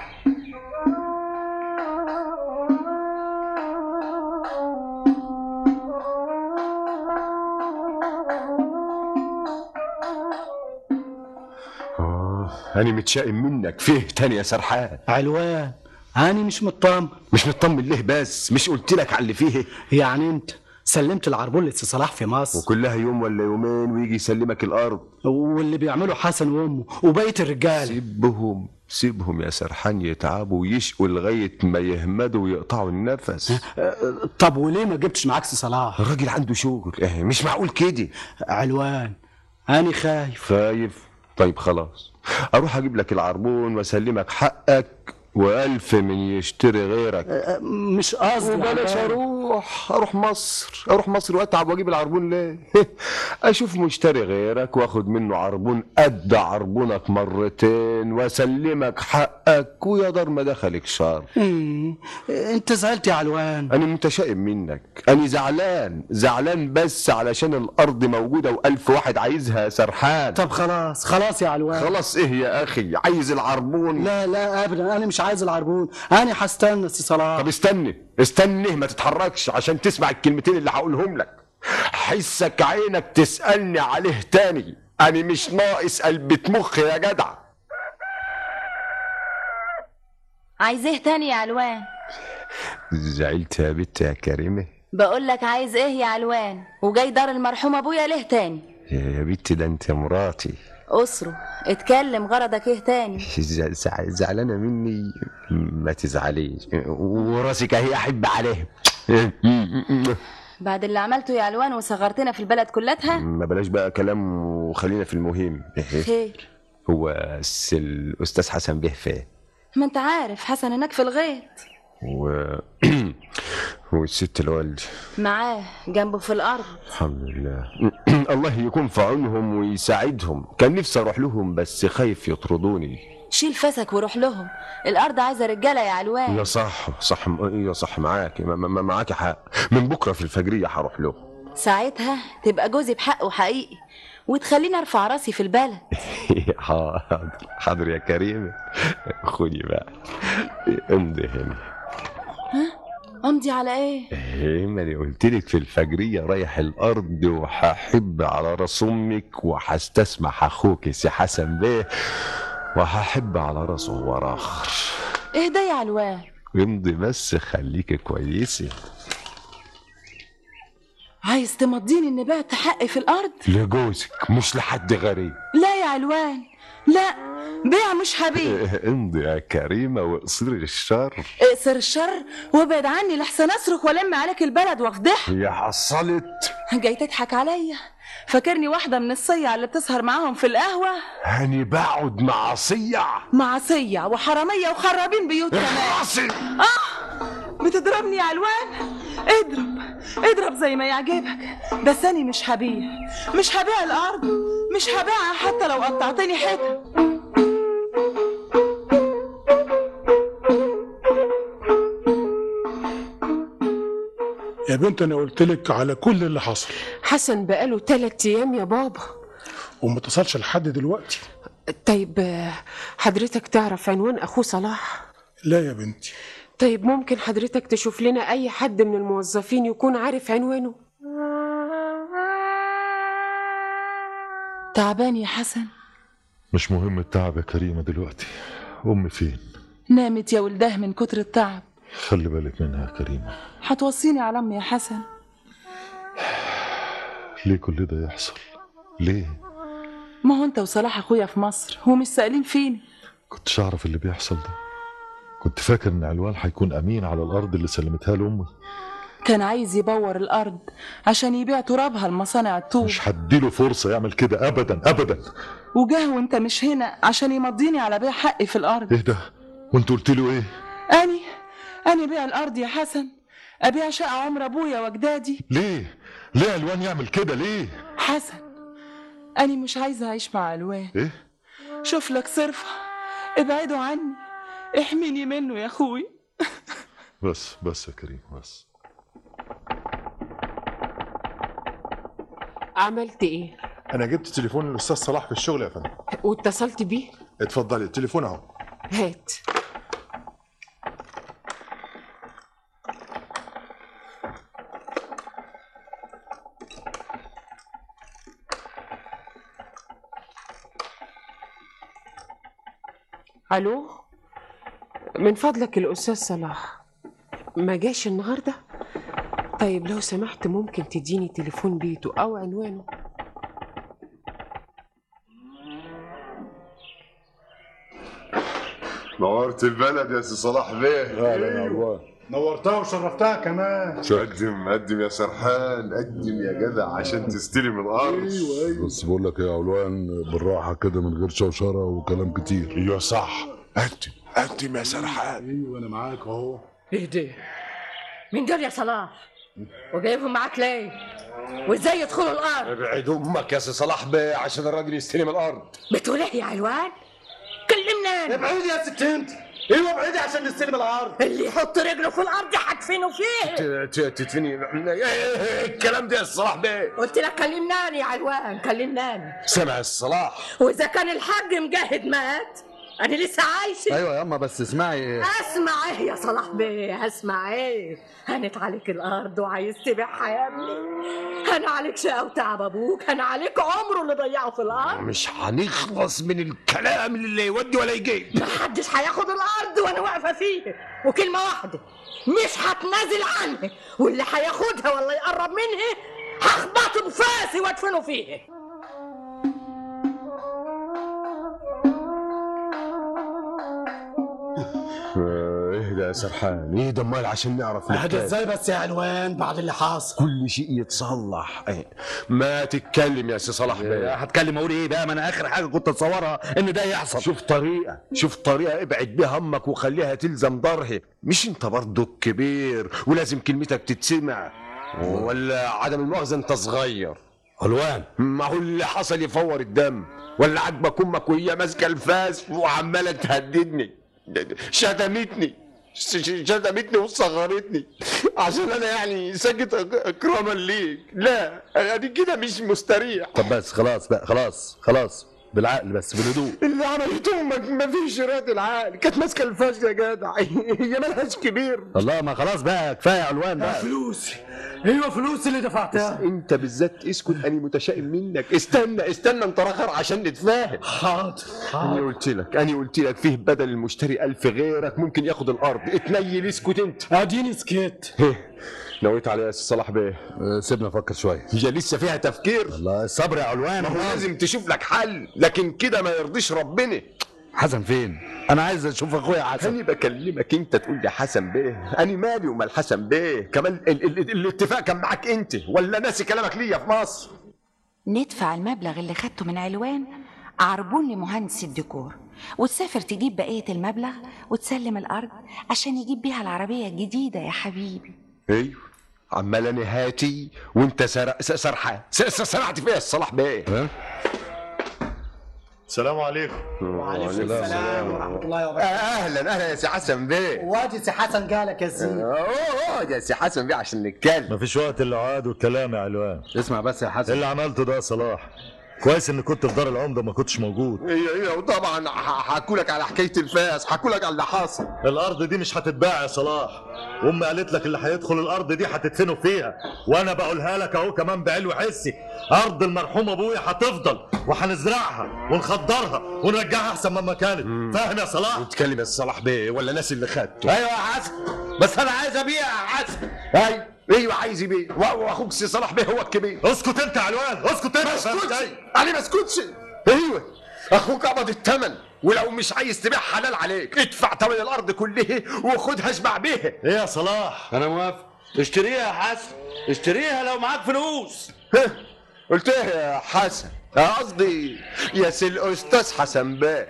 أنا متشائم منك. فيه تاني يا سرحان؟ علوان، أنا مش مطمن. مش مطمن ليه بس؟ مش قلت لك على اللي فيه؟ يعني أنت سلمت العربون لسي صلاح في مصر، وكلها يوم ولا يومين ويجي يسلمك الأرض، واللي بيعمله حسن وأمه وبقية الرجال. سيبهم يا سرحان يتعبوا ويشقوا لغاية ما يهمدوا ويقطعوا النفس. طب وليه ما جبتش معاك سي صلاح؟ الراجل عنده شغل. مش معقول كده. علوان، أنا خايف. طيب خلاص، اروح اجيب لك العربون واسلمك حقك والف من يشتري غيرك. مش قصدي. وبلاش اروح مصر واتعب واجيب العربون ليه؟ اشوف مشتري غيرك واخد منه عربون قد عربونك مرتين واسلمك حقك ويا دار ما دخلك شر. انت زعلت يا علوان؟ انا متشائم منك. انا زعلان بس علشان الارض موجوده والف واحد عايزها يا سرحان. طب خلاص يا علوان. خلاص ايه يا اخي؟ عايز العربون؟ لا ابدا، انا مش عايز العربون، انا هستنى سي صلاح. طب استنى ما تتحركش عشان تسمع الكلمتين اللي هقولهم لك. حسك عينك تسألني عليه تاني، انا مش ناقص قلبة مخ يا جدع. عايز ايه تاني يا علوان؟ زعلت يا بت يا كريمة؟ بقول لك عايز ايه يا علوان؟ وجاي دار المرحوم ابويا ليه تاني؟ يا بت ده انت مراتي. اسره اتكلم، غرضك ايه تاني؟ زعلانه مني؟ ما تزعليش، وراسك اهي احب عليه. بعد اللي عملته يا علوان وصغرتنا في البلد كلتها؟ ما بلاش بقى كلام وخلينا في المهم. خير؟ هو الاستاذ حسن به فين؟ ما انت عارف حسن هناك في الغيط. والست الوالد معاه جنبه في الارض. الحمد لله. الله يكون في عونهم ويساعدهم. كان نفسي اروح لهم بس خايف يطردوني. شيل فسك وروح لهم، الارض عايزه رجاله يا علوان. يا صح معاك حق. من بكره في الفجريه هروح لهم. ساعتها تبقى جوزي بحقه حقيقي وتخليني ارفع راسي في البلد. حاضر يا كريم. خدي بقى امضي هنا. امضي على ايه؟ ما انا قلت لك في الفجريه رايح الارض وهحب على راس امك وهستسمح اخوك سي حسن بيه وهحب على راسه وراخر. ايه ده يا علوان؟ امضي بس خليكي كويسه. عايز تمضيني اني بعت حقي في الارض؟ لجوزك مش لحد غريب. لا يا علوان لا، بيع مش هبيع. امضي يا كريمه واقصري الشر. اقصر الشر وابعد عني لحسن اصرخ والم عليك البلد وافضحك. هي حصلت؟ جاي تضحك عليا؟ فاكرني واحده من الصيع اللي بتسهر معاهم في القهوه؟ هاني بقعد مع صيع وحراميه وخرابين بيوت كمان. بتضربني يا علوان؟ اضرب زي ما يعجبك، بس انا مش هبيع الارض، مش هبيعها حتى لو قطعتني حته. يا بنت انا قلت لك على كل اللي حصل. حسن بقاله 3 ايام يا بابا وما اتصلش لحد دلوقتي. طيب حضرتك تعرف عنوان اخوه صلاح؟ لا يا بنتي. طيب ممكن حضرتك تشوف لنا اي حد من الموظفين يكون عارف عنوانه؟ تعبان يا حسن؟ مش مهم التعب يا كريمة دلوقتي. أمي فين؟ نامت يا ولداه من كتر التعب. خلي بالك منها يا كريمة. هتوصيني على أمي يا حسن؟ ليه كل ده يحصل؟ ليه؟ ما هو انت وصلاح اخويا في مصر ومش سائلين فيني. كنتش اعرف اللي بيحصل ده. كنت فاكر ان علوان هيكون امين على الارض اللي سلمتها له امي. كان عايز يبور الارض عشان يبيع ترابها لمصانع الطوب. مش هديله فرصه يعمل كده ابدا ابدا. وجاه وانت مش هنا عشان يمضيني على بيع حقي في الارض. ايه ده؟ وانت قلت له ايه؟ اني بيع الارض يا حسن، ابيع شقه عمر ابويا واجدادي. ليه علوان يعمل كده ليه؟ حسن، اني مش عايزه اعيش مع علوان. ايه؟ شوف لك صرفه، ابعدوا عني، احميني منه يا اخوي. بس يا كريم بس. عملت ايه؟ انا جبت تليفون الاستاذ صلاح في الشغل يا فندم. واتصلت بيه؟ اتفضلي التليفون اهو. هات. الو، من فضلك الاستاذ صلاح ما جاش النهارده؟ طيب لو سمحت ممكن تديني تليفون بيته او عنوانه؟ نورت البلد يا سي صلاح بيه. اهلا يا عوان. نورتها وشرفتها كمان. قدم يا سرحان، قدم يا جدع عشان تستلم الارض. ايوه بس بقول لك يا علوان بالراحه كده من غير شوشره وكلام كتير. ايوه صح، قدم يا سرحان. ايوه انا معاك اهو. ايه ده؟ مين دول يا صلاح؟ وجايبهم معاك ليه؟ وازاي يدخلوا الارض؟ ابعد امك يا سي صلاح بيه عشان الراجل يستلم الارض. بتقول ايه يا علوان؟ كلمنا. ابعدي يا ست انت. ايوه ابعدي عشان نستلم الارض. اللي يحط رجله في الارض هدفنه فيه. تدفني الكلام ده يا سي صلاح بيه. قلت لك كلمناني يا علوان، كلمناني. سمع الصلاح. واذا كان الحاج مجاهد مات انا لسه عايشه. ايوه ياما بس اسمعي. اسمع ايه يا صلاح بيه؟ اسمع ايه؟ هنت عليك الارض وعايز تبيعها يا ابني؟ هن عليك شقه وتعب ابوك، هن عليك عمره اللي ضيعه في الارض. مش هنخلص من الكلام اللي يودي ولا يجيب. محدش هياخد الارض وانا واقفه فيه، وكلمه واحده مش هتنازل عنها، واللي هياخدها ولا يقرب منها هخبطه بفاسي وادفنه فيها. ايه ده يا سرحان؟ ايه ده امال عشان نعرف هذا ازاي بس يا علوان بعد اللي حاصل؟ كل شيء يتصلح. ما تتكلم يا سي صلاح بيه. هتكلم اقول ايه بقى؟ ما انا اخر حاجه كنت اتصورها ان ده يحصل. شوف طريقه ابعد بيها امك وخليها تلزم ضرها. مش انت برضه كبير ولازم كلمتك تتسمع، ولا عدم المؤاخذه انت صغير؟ علوان ما هو اللي حصل يفور الدم. ولا عاجبك امك وهي ماسكه الفاس وعماله تهددني؟ شتمتني وصغرتني عشان انا يعني ساكت اكراما ليك. لا انا كده مش مستريح. طب بس خلاص بقى، خلاص بالعقل بس بالهدوء. اللي عملته امك ما فيش راد العقل، كانت ماسكه الفاس يا جدع. هي مالهاش كبير. الله، ما خلاص بقى كفايه علوان بقى. فلوسي، ايوه فلوسي اللي دفعتها. انت بالذات اسكت، انا متشائم منك. استنى انت رخر عشان نتفاهم. حاضر. انا قلت لك فيه بدل المشتري 1000 غيرك ممكن ياخد الارض. اتنيل اسكت انت. اديني سكت. نويت على يا صلاح بيه. سيبنا نفكر شويه. هي لسه فيها تفكير؟ الله الصبر يا علوان. ما هو لازم تشوف لك حل، لكن كده ما يرضيش ربنا. حسن فين؟ انا عايز اشوف اخويا حسن. انا بكلمك انت تقول لي حسن بيه. انا مالي ومال حسن بيه؟ كمان الاتفاق كان معاك انت ولا ناسي كلامك ليا في مصر؟ ندفع المبلغ اللي خدته من علوان عربون لمهندس الديكور، وتسافر تجيب بقية المبلغ وتسلم الأرض عشان يجيب بيها العربية الجديدة يا حبيبي. ايوه عمال نهاتي وانت سرحت فيها الصلاح بيه. السلام عليكم. وعليكم السلام ورحمه الله وبركاته. اهلا يا سي حسن بيه. وادي سي حسن جالك يا سيدي. يا سي حسن بيه عشان نتكلم. مفيش وقت الا عاد والكلام يا علوان. اسمع بس يا حسن، اللي عملته ده يا صلاح كويس ان كنت في دار العمده ما كنتش موجود. ايوه وطبعا هحكولك على حكايه الفاس، هحكولك على اللي حاصل. الارض دي مش هتتباع يا صلاح، وامي قالت لك اللي هيدخل الارض دي هتدفنه فيها، وانا بقولها لك اهو كمان بعلو حسي. ارض المرحوم ابويا هتفضل وهنزرعها ونخضرها ونرجعها احسن مما كانت. فاهم يا صلاح؟ بتتكلم يا صلاح بيه ولا ناس اللي خدته؟ ايوه يا حسن، بس انا عايز ابيع يا حسن. ايوه عايز يبيع، واخوك سي صلاح بيه هو الكبير. اسكت انت يا علوان، اسكت انت. ما اسكتش، انا ما اسكتش. ايوه اخوك قبض الثمن، ولو مش عايز تبيع حلال عليك ادفع ثمن الارض كلها وخدها اشبع بيها. ايه يا صلاح؟ انا موافق. اشتريها يا حسن، اشتريها لو معاك فلوس. قلت ايه يا حسن؟ قصدي يا سي الاستاذ حسن بيه.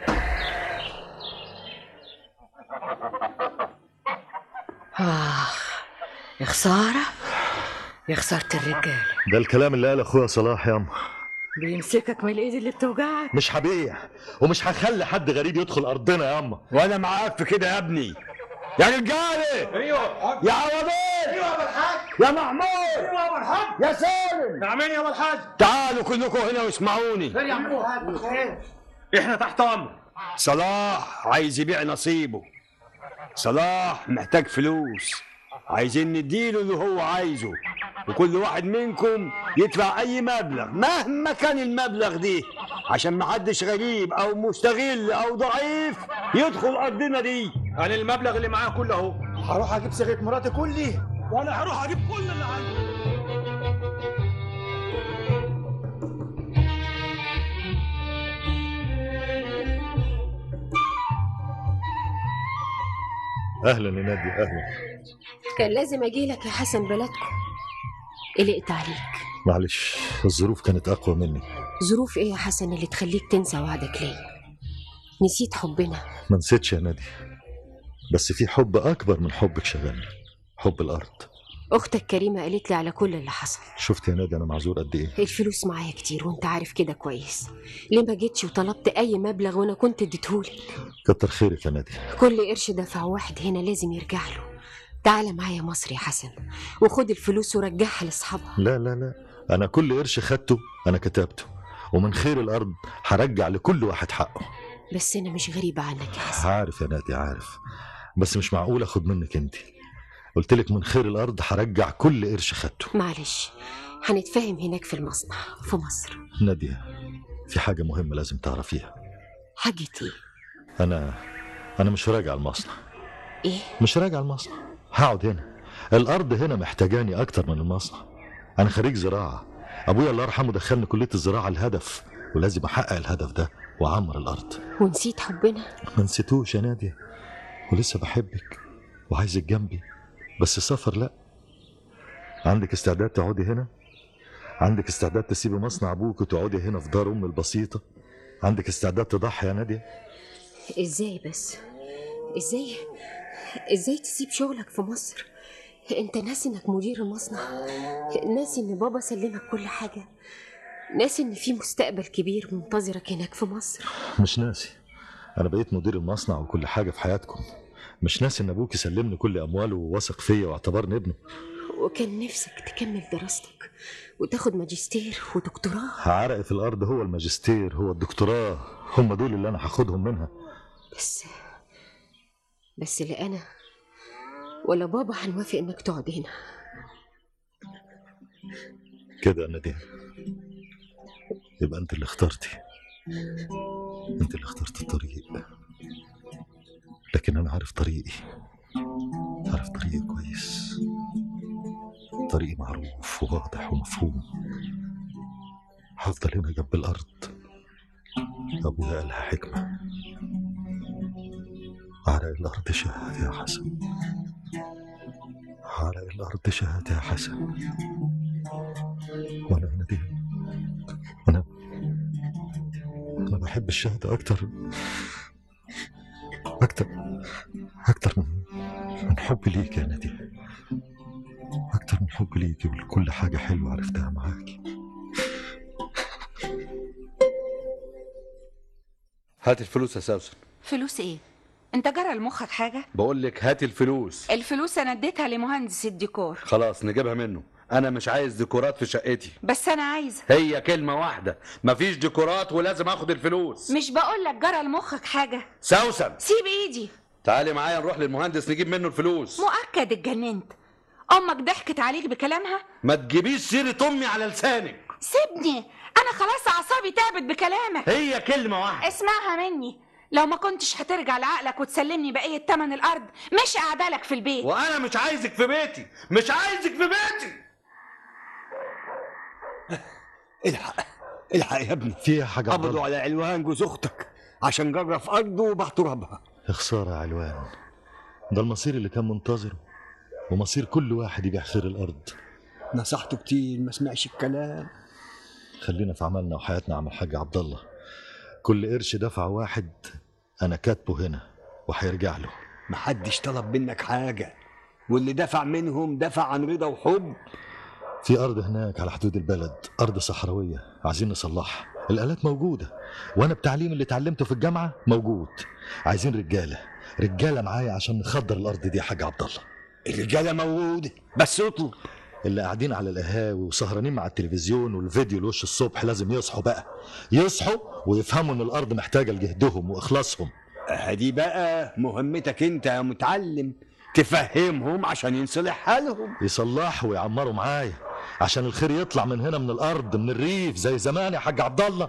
يا خسارة، يا خسارة الرجال. ده الكلام اللي قاله اخويا صلاح ياما. بيمسكك من الايد اللي بتوجعك. مش هبيع ومش هخلي حد غريب يدخل ارضنا ياما. وانا معاك في كده يا ابني. يا رجاله، ايوه يا عوضين، ايوه يا ابو الحاج، يا محمود، ايوه يا ابو الحاج، يا سالم. نعمين يا ابو الحاج. تعالوا كلكم هنا واسمعوني. خير يا عم الحاج، خير. احنا تحت امر. صلاح عايز يبيع نصيبه. صلاح محتاج فلوس، عايزين نديله اللي هو عايزه، وكل واحد منكم يدفع اي مبلغ مهما كان المبلغ دي، عشان محدش غريب او مستغل او ضعيف يدخل ارضنا دي. انا المبلغ اللي معاه كله اهو. هروح اجيب صيغه مراتي كلي، وانا هروح اجيب كل اللي عندي. اهلا يا نادي، اهلا. كان لازم اجيلك يا حسن، بلدكم قلقت عليك. معلش، الظروف كانت اقوى مني. ظروف ايه يا حسن اللي تخليك تنسى وعدك ليا؟ نسيت حبنا؟ ما نسيتش يا نادي، بس في حب اكبر من حبك شغلني، حب الارض. اختك كريمه قالت لي على كل اللي حصل. شفت يا نادي انا معذور قد ايه؟ الفلوس معايا كتير وانت عارف كده كويس. ليه ما جيتش وطلبت اي مبلغ وانا كنت اديتهولك؟ كتر خيرك يا نادي. كل قرش دفعه واحد هنا لازم يرجع له. تعال معايا مصر يا حسن وخد الفلوس ورجعها لاصحابها. لا لا لا، انا كل قرش خدته انا كتبته، ومن خير الارض هرجع لكل واحد حقه. بس انا مش غريبه عنك يا حسن. عارف يا نادي عارف، بس مش معقول اخد منك انت. قلت لك من خير الارض هرجع كل قرش خدته. معلش، هنتفاهم هناك في المصنع في مصر. نادية، في حاجة مهمة لازم تعرفيها. حاجة ايه؟ أنا مش راجع المصنع. ايه؟ مش راجع المصنع، هقعد هنا. الأرض هنا محتاجاني أكتر من المصنع. أنا خريج زراعة، أبويا الله يرحمه دخلني كلية الزراعة الهدف، ولازم أحقق الهدف ده وأعمر الأرض. ونسيت حبنا؟ ما نسيتوش يا نادية، ولسه بحبك وعايزك جنبي، بس السفر لا. عندك استعداد تقعدي هنا؟ عندك استعداد تسيبي مصنع ابوك وتقعدي هنا في دار ام البسيطه؟ عندك استعداد تضحي يا نادية؟ ازاي بس؟ ازاي تسيب شغلك في مصر؟ انت ناسي انك مدير المصنع؟ ناسي ان بابا سلمك كل حاجه؟ ناسي ان في مستقبل كبير منتظرك هناك في مصر؟ مش ناسي، انا بقيت مدير المصنع وكل حاجه في حياتكم. مش ناسي ان ابوك سلمني كل امواله ووثق فيا واعتبرني ابنه. وكان نفسك تكمل دراستك وتاخد ماجستير ودكتوراه. عرقي في الارض هو الماجستير هو الدكتوراه، هم دول اللي انا هاخدهم منها. بس لا انا ولا بابا هنوافق انك تقعد هنا كده يا نادية. يبقى انت اللي اخترتي، انت اللي اخترت الطريق، لكن انا عارف طريقي، عارف طريقي كويس. طريقي معروف وواضح ومفهوم. هفضل هنا جنب الارض. ابويا قالها حكمه، عرق الارض شهاد يا حسن، عرق الارض شهاد يا حسن. وانا نديم، انا بحب الشهاده اكتر من حبي ليك يا نادية، أكتر من حبي ليك ولكل حاجة حلوة عرفتها معاكي. هات الفلوس يا سوسن. فلوس ايه؟ انت جرى لمخك حاجه؟ بقول لك هات الفلوس. الفلوس انا اديتها لمهندس الديكور. خلاص نجيبها منه، انا مش عايز ديكورات في شقتي. بس انا عايزه. هي كلمه واحده، مفيش ديكورات ولازم اخد الفلوس. مش بقول لك جرى لمخك حاجه؟ سوسن سيب ايدي. تعالي معايا نروح للمهندس نجيب منه الفلوس. مؤكد اتجننت. امك ضحكت عليك بكلامها؟ ما تجيبيش سيره امي على لسانك. سيبني، انا خلاص اعصابي تعبت بكلامك. هي كلمه واحده اسمعها مني. لو ما كنتش هترجع لعقلك وتسلمني بقيه تمن الارض مش قاعده لك في البيت. وانا مش عايزك في بيتي، مش عايزك في بيتي. الحق يا ابني، في حاجه قبضوا على علوان جوز اختك عشان جرى في ارضه وباع ترابها. يا خساره يا علوان، ده المصير اللي كان منتظره، ومصير كل واحد يبيع خير الارض. نصحته كتير ما سمعش الكلام. خلينا في عملنا وحياتنا يا عم الحاج عبد الله. كل قرش دفع واحد انا كاتبه هنا وهيرجع له. محدش طلب منك حاجه، واللي دفع منهم دفع عن رضا وحب. في ارض هناك على حدود البلد، ارض صحراويه عايزين نصلحها. الالات موجوده، وانا بتعليم اللي اتعلمته في الجامعه موجود. عايزين رجاله معايا عشان نخضر الارض دي يا حاج عبد الله. الرجاله موجوده، بس اطلب. اللي قاعدين على القهاوي وسهرانين مع التلفزيون والفيديو لوش الصبح لازم يصحوا بقى، يصحوا ويفهموا ان الارض محتاجه لجهدهم واخلاصهم. دي بقى مهمتك انت يا متعلم، تفهمهم عشان ينصلح حالهم. يصلحوا ويعمروا معايا عشان الخير يطلع من هنا، من الارض، من الريف زي زمان يا حاج عبد الله.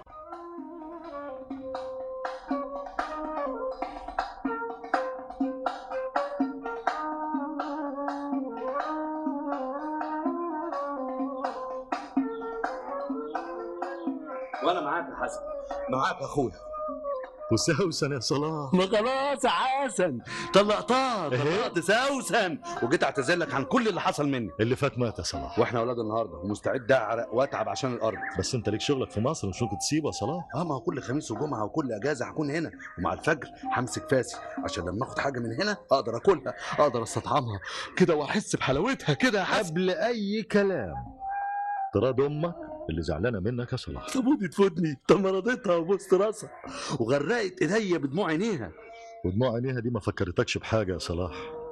وانا معاك يا حسن، معاك يا اخويا. وسوسن يا صلاح، ما خلاص يا حسن، طلقت سوسن وجيت اعتذر لك عن كل اللي حصل مني. اللي فات مات يا صلاح، واحنا اولاد النهارده ومستعد اعرق واتعب عشان الارض. بس انت ليك شغلك في مصر، مش ممكن تسيبه يا صلاح. ما هو كل خميس وجمعه وكل اجازه هكون هنا، ومع الفجر همسك فاسي عشان لما اخد حاجه من هنا اقدر اكلها، اقدر استطعمها كده واحس بحلاوتها كده يا حسن. قبل اي كلام، تراد امك اللي زعلانه منك يا صلاح. طب ودي تفوتني؟ طب ما رضيتها وبوست راسها وغرقت ايديا بدموع عينيها. ودموع عينيها دي ما فكرتكش بحاجه يا صلاح؟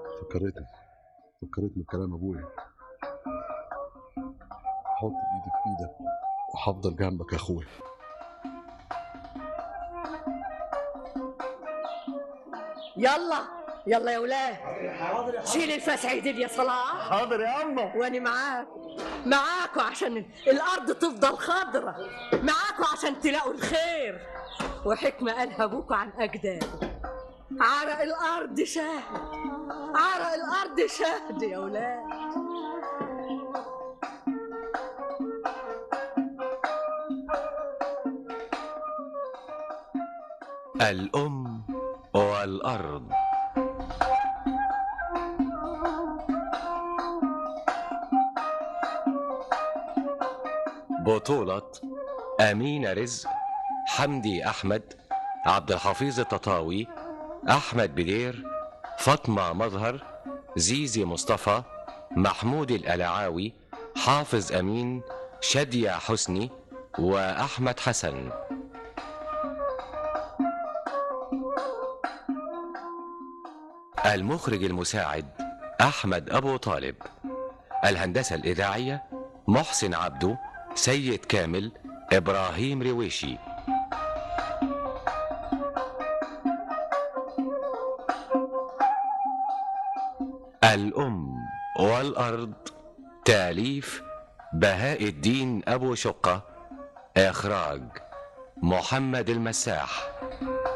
فكرتني بكلام ابويا. حط ايدي في ايدك وهفضل جنبك يا اخويا. يلا يلا يا ولاد، شيل الفسعة دي يا صلاح. حاضر يا أمه. وأنا معاكوا عشان الأرض تفضل خضرة، معاكوا عشان تلاقوا الخير. وحكمة قالها أبوكوا عن أجداده، عرق الأرض شاهد، عرق الأرض شاهد يا ولاد. الأم والأرض. بطولة أمينة رزق، حمدي أحمد، عبد الحفيظ التطاوي، أحمد بدير، فاطمة مظهر، زيزي مصطفى، محمود الألعاوي، حافظ أمين، شادية حسني، وأحمد حسن. المخرج المساعد أحمد أبو طالب. الهندسة الإذاعية محسن عبده، سيد كامل، إبراهيم رويشي. الأم والأرض، تأليف بهاء الدين أبو شقة، إخراج محمد المساح.